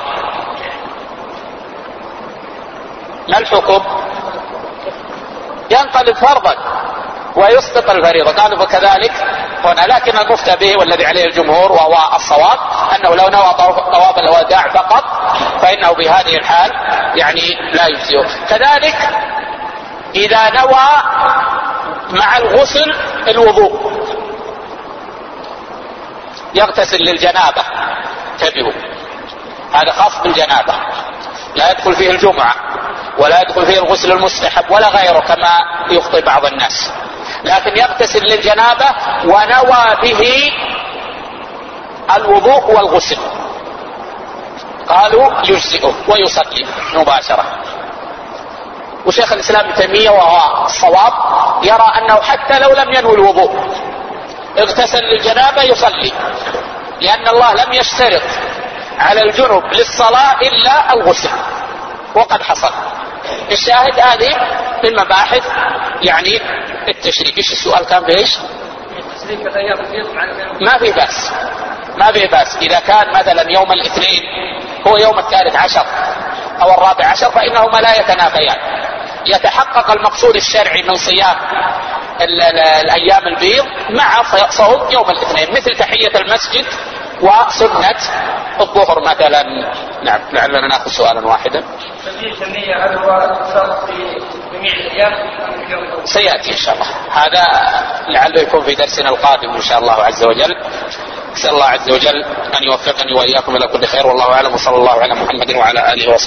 Speaker 1: ما الحكم؟ ينقلب فرضا ويسقط الفريضة. قالوا فكذلك هنا، لكن المفتى به والذي عليه الجمهور وهو الصواب أنه لو نوى طواف الوداع فقط فإنه بهذه الحال يعني لا يجزئه. كذلك إذا نوى مع الغسل الوضوء، يغتسل للجنابة، انتبهوا هذا خاص بالجنابة، لا يدخل فيه الجمعة ولا يدخل فيه الغسل المستحب ولا غيره كما يخطئ بعض الناس، لكن يغتسل للجنابة ونوى به الوضوء والغسل، قالوا يجزئه ويصلي مباشرة. وشيخ الإسلام ابن تيمية وهو الصواب يرى أنه حتى لو لم ينوي الوضوء اغتسل للجنابة يصلي، لأن الله لم يشترط على الجنب للصلاة إلا الغسل وقد حصل. الشاهد هذه من مباحث يعني التشريك. ايش السؤال كان بايش؟ ما في بأس إذا كان مثلا يوم الاثنين هو يوم الثالث عشر أو الرابع عشر فإنهما لا يتنافيان، يتحقق المقصود الشرعي من صيام الأيام البيض مع صوم يوم الاثنين، مثل تحية المسجد وسنة الظهر مثلا. نعم، لعلنا نأخذ سؤالا واحدا. سيأتي إن شاء الله، هذا لعله يكون في درسنا القادم إن شاء الله عز وجل. أسأل الله عز وجل أن يوفقني وإياكم إلى كل خير، والله أعلم، وصلى الله على محمد وعلى آله وصحبه.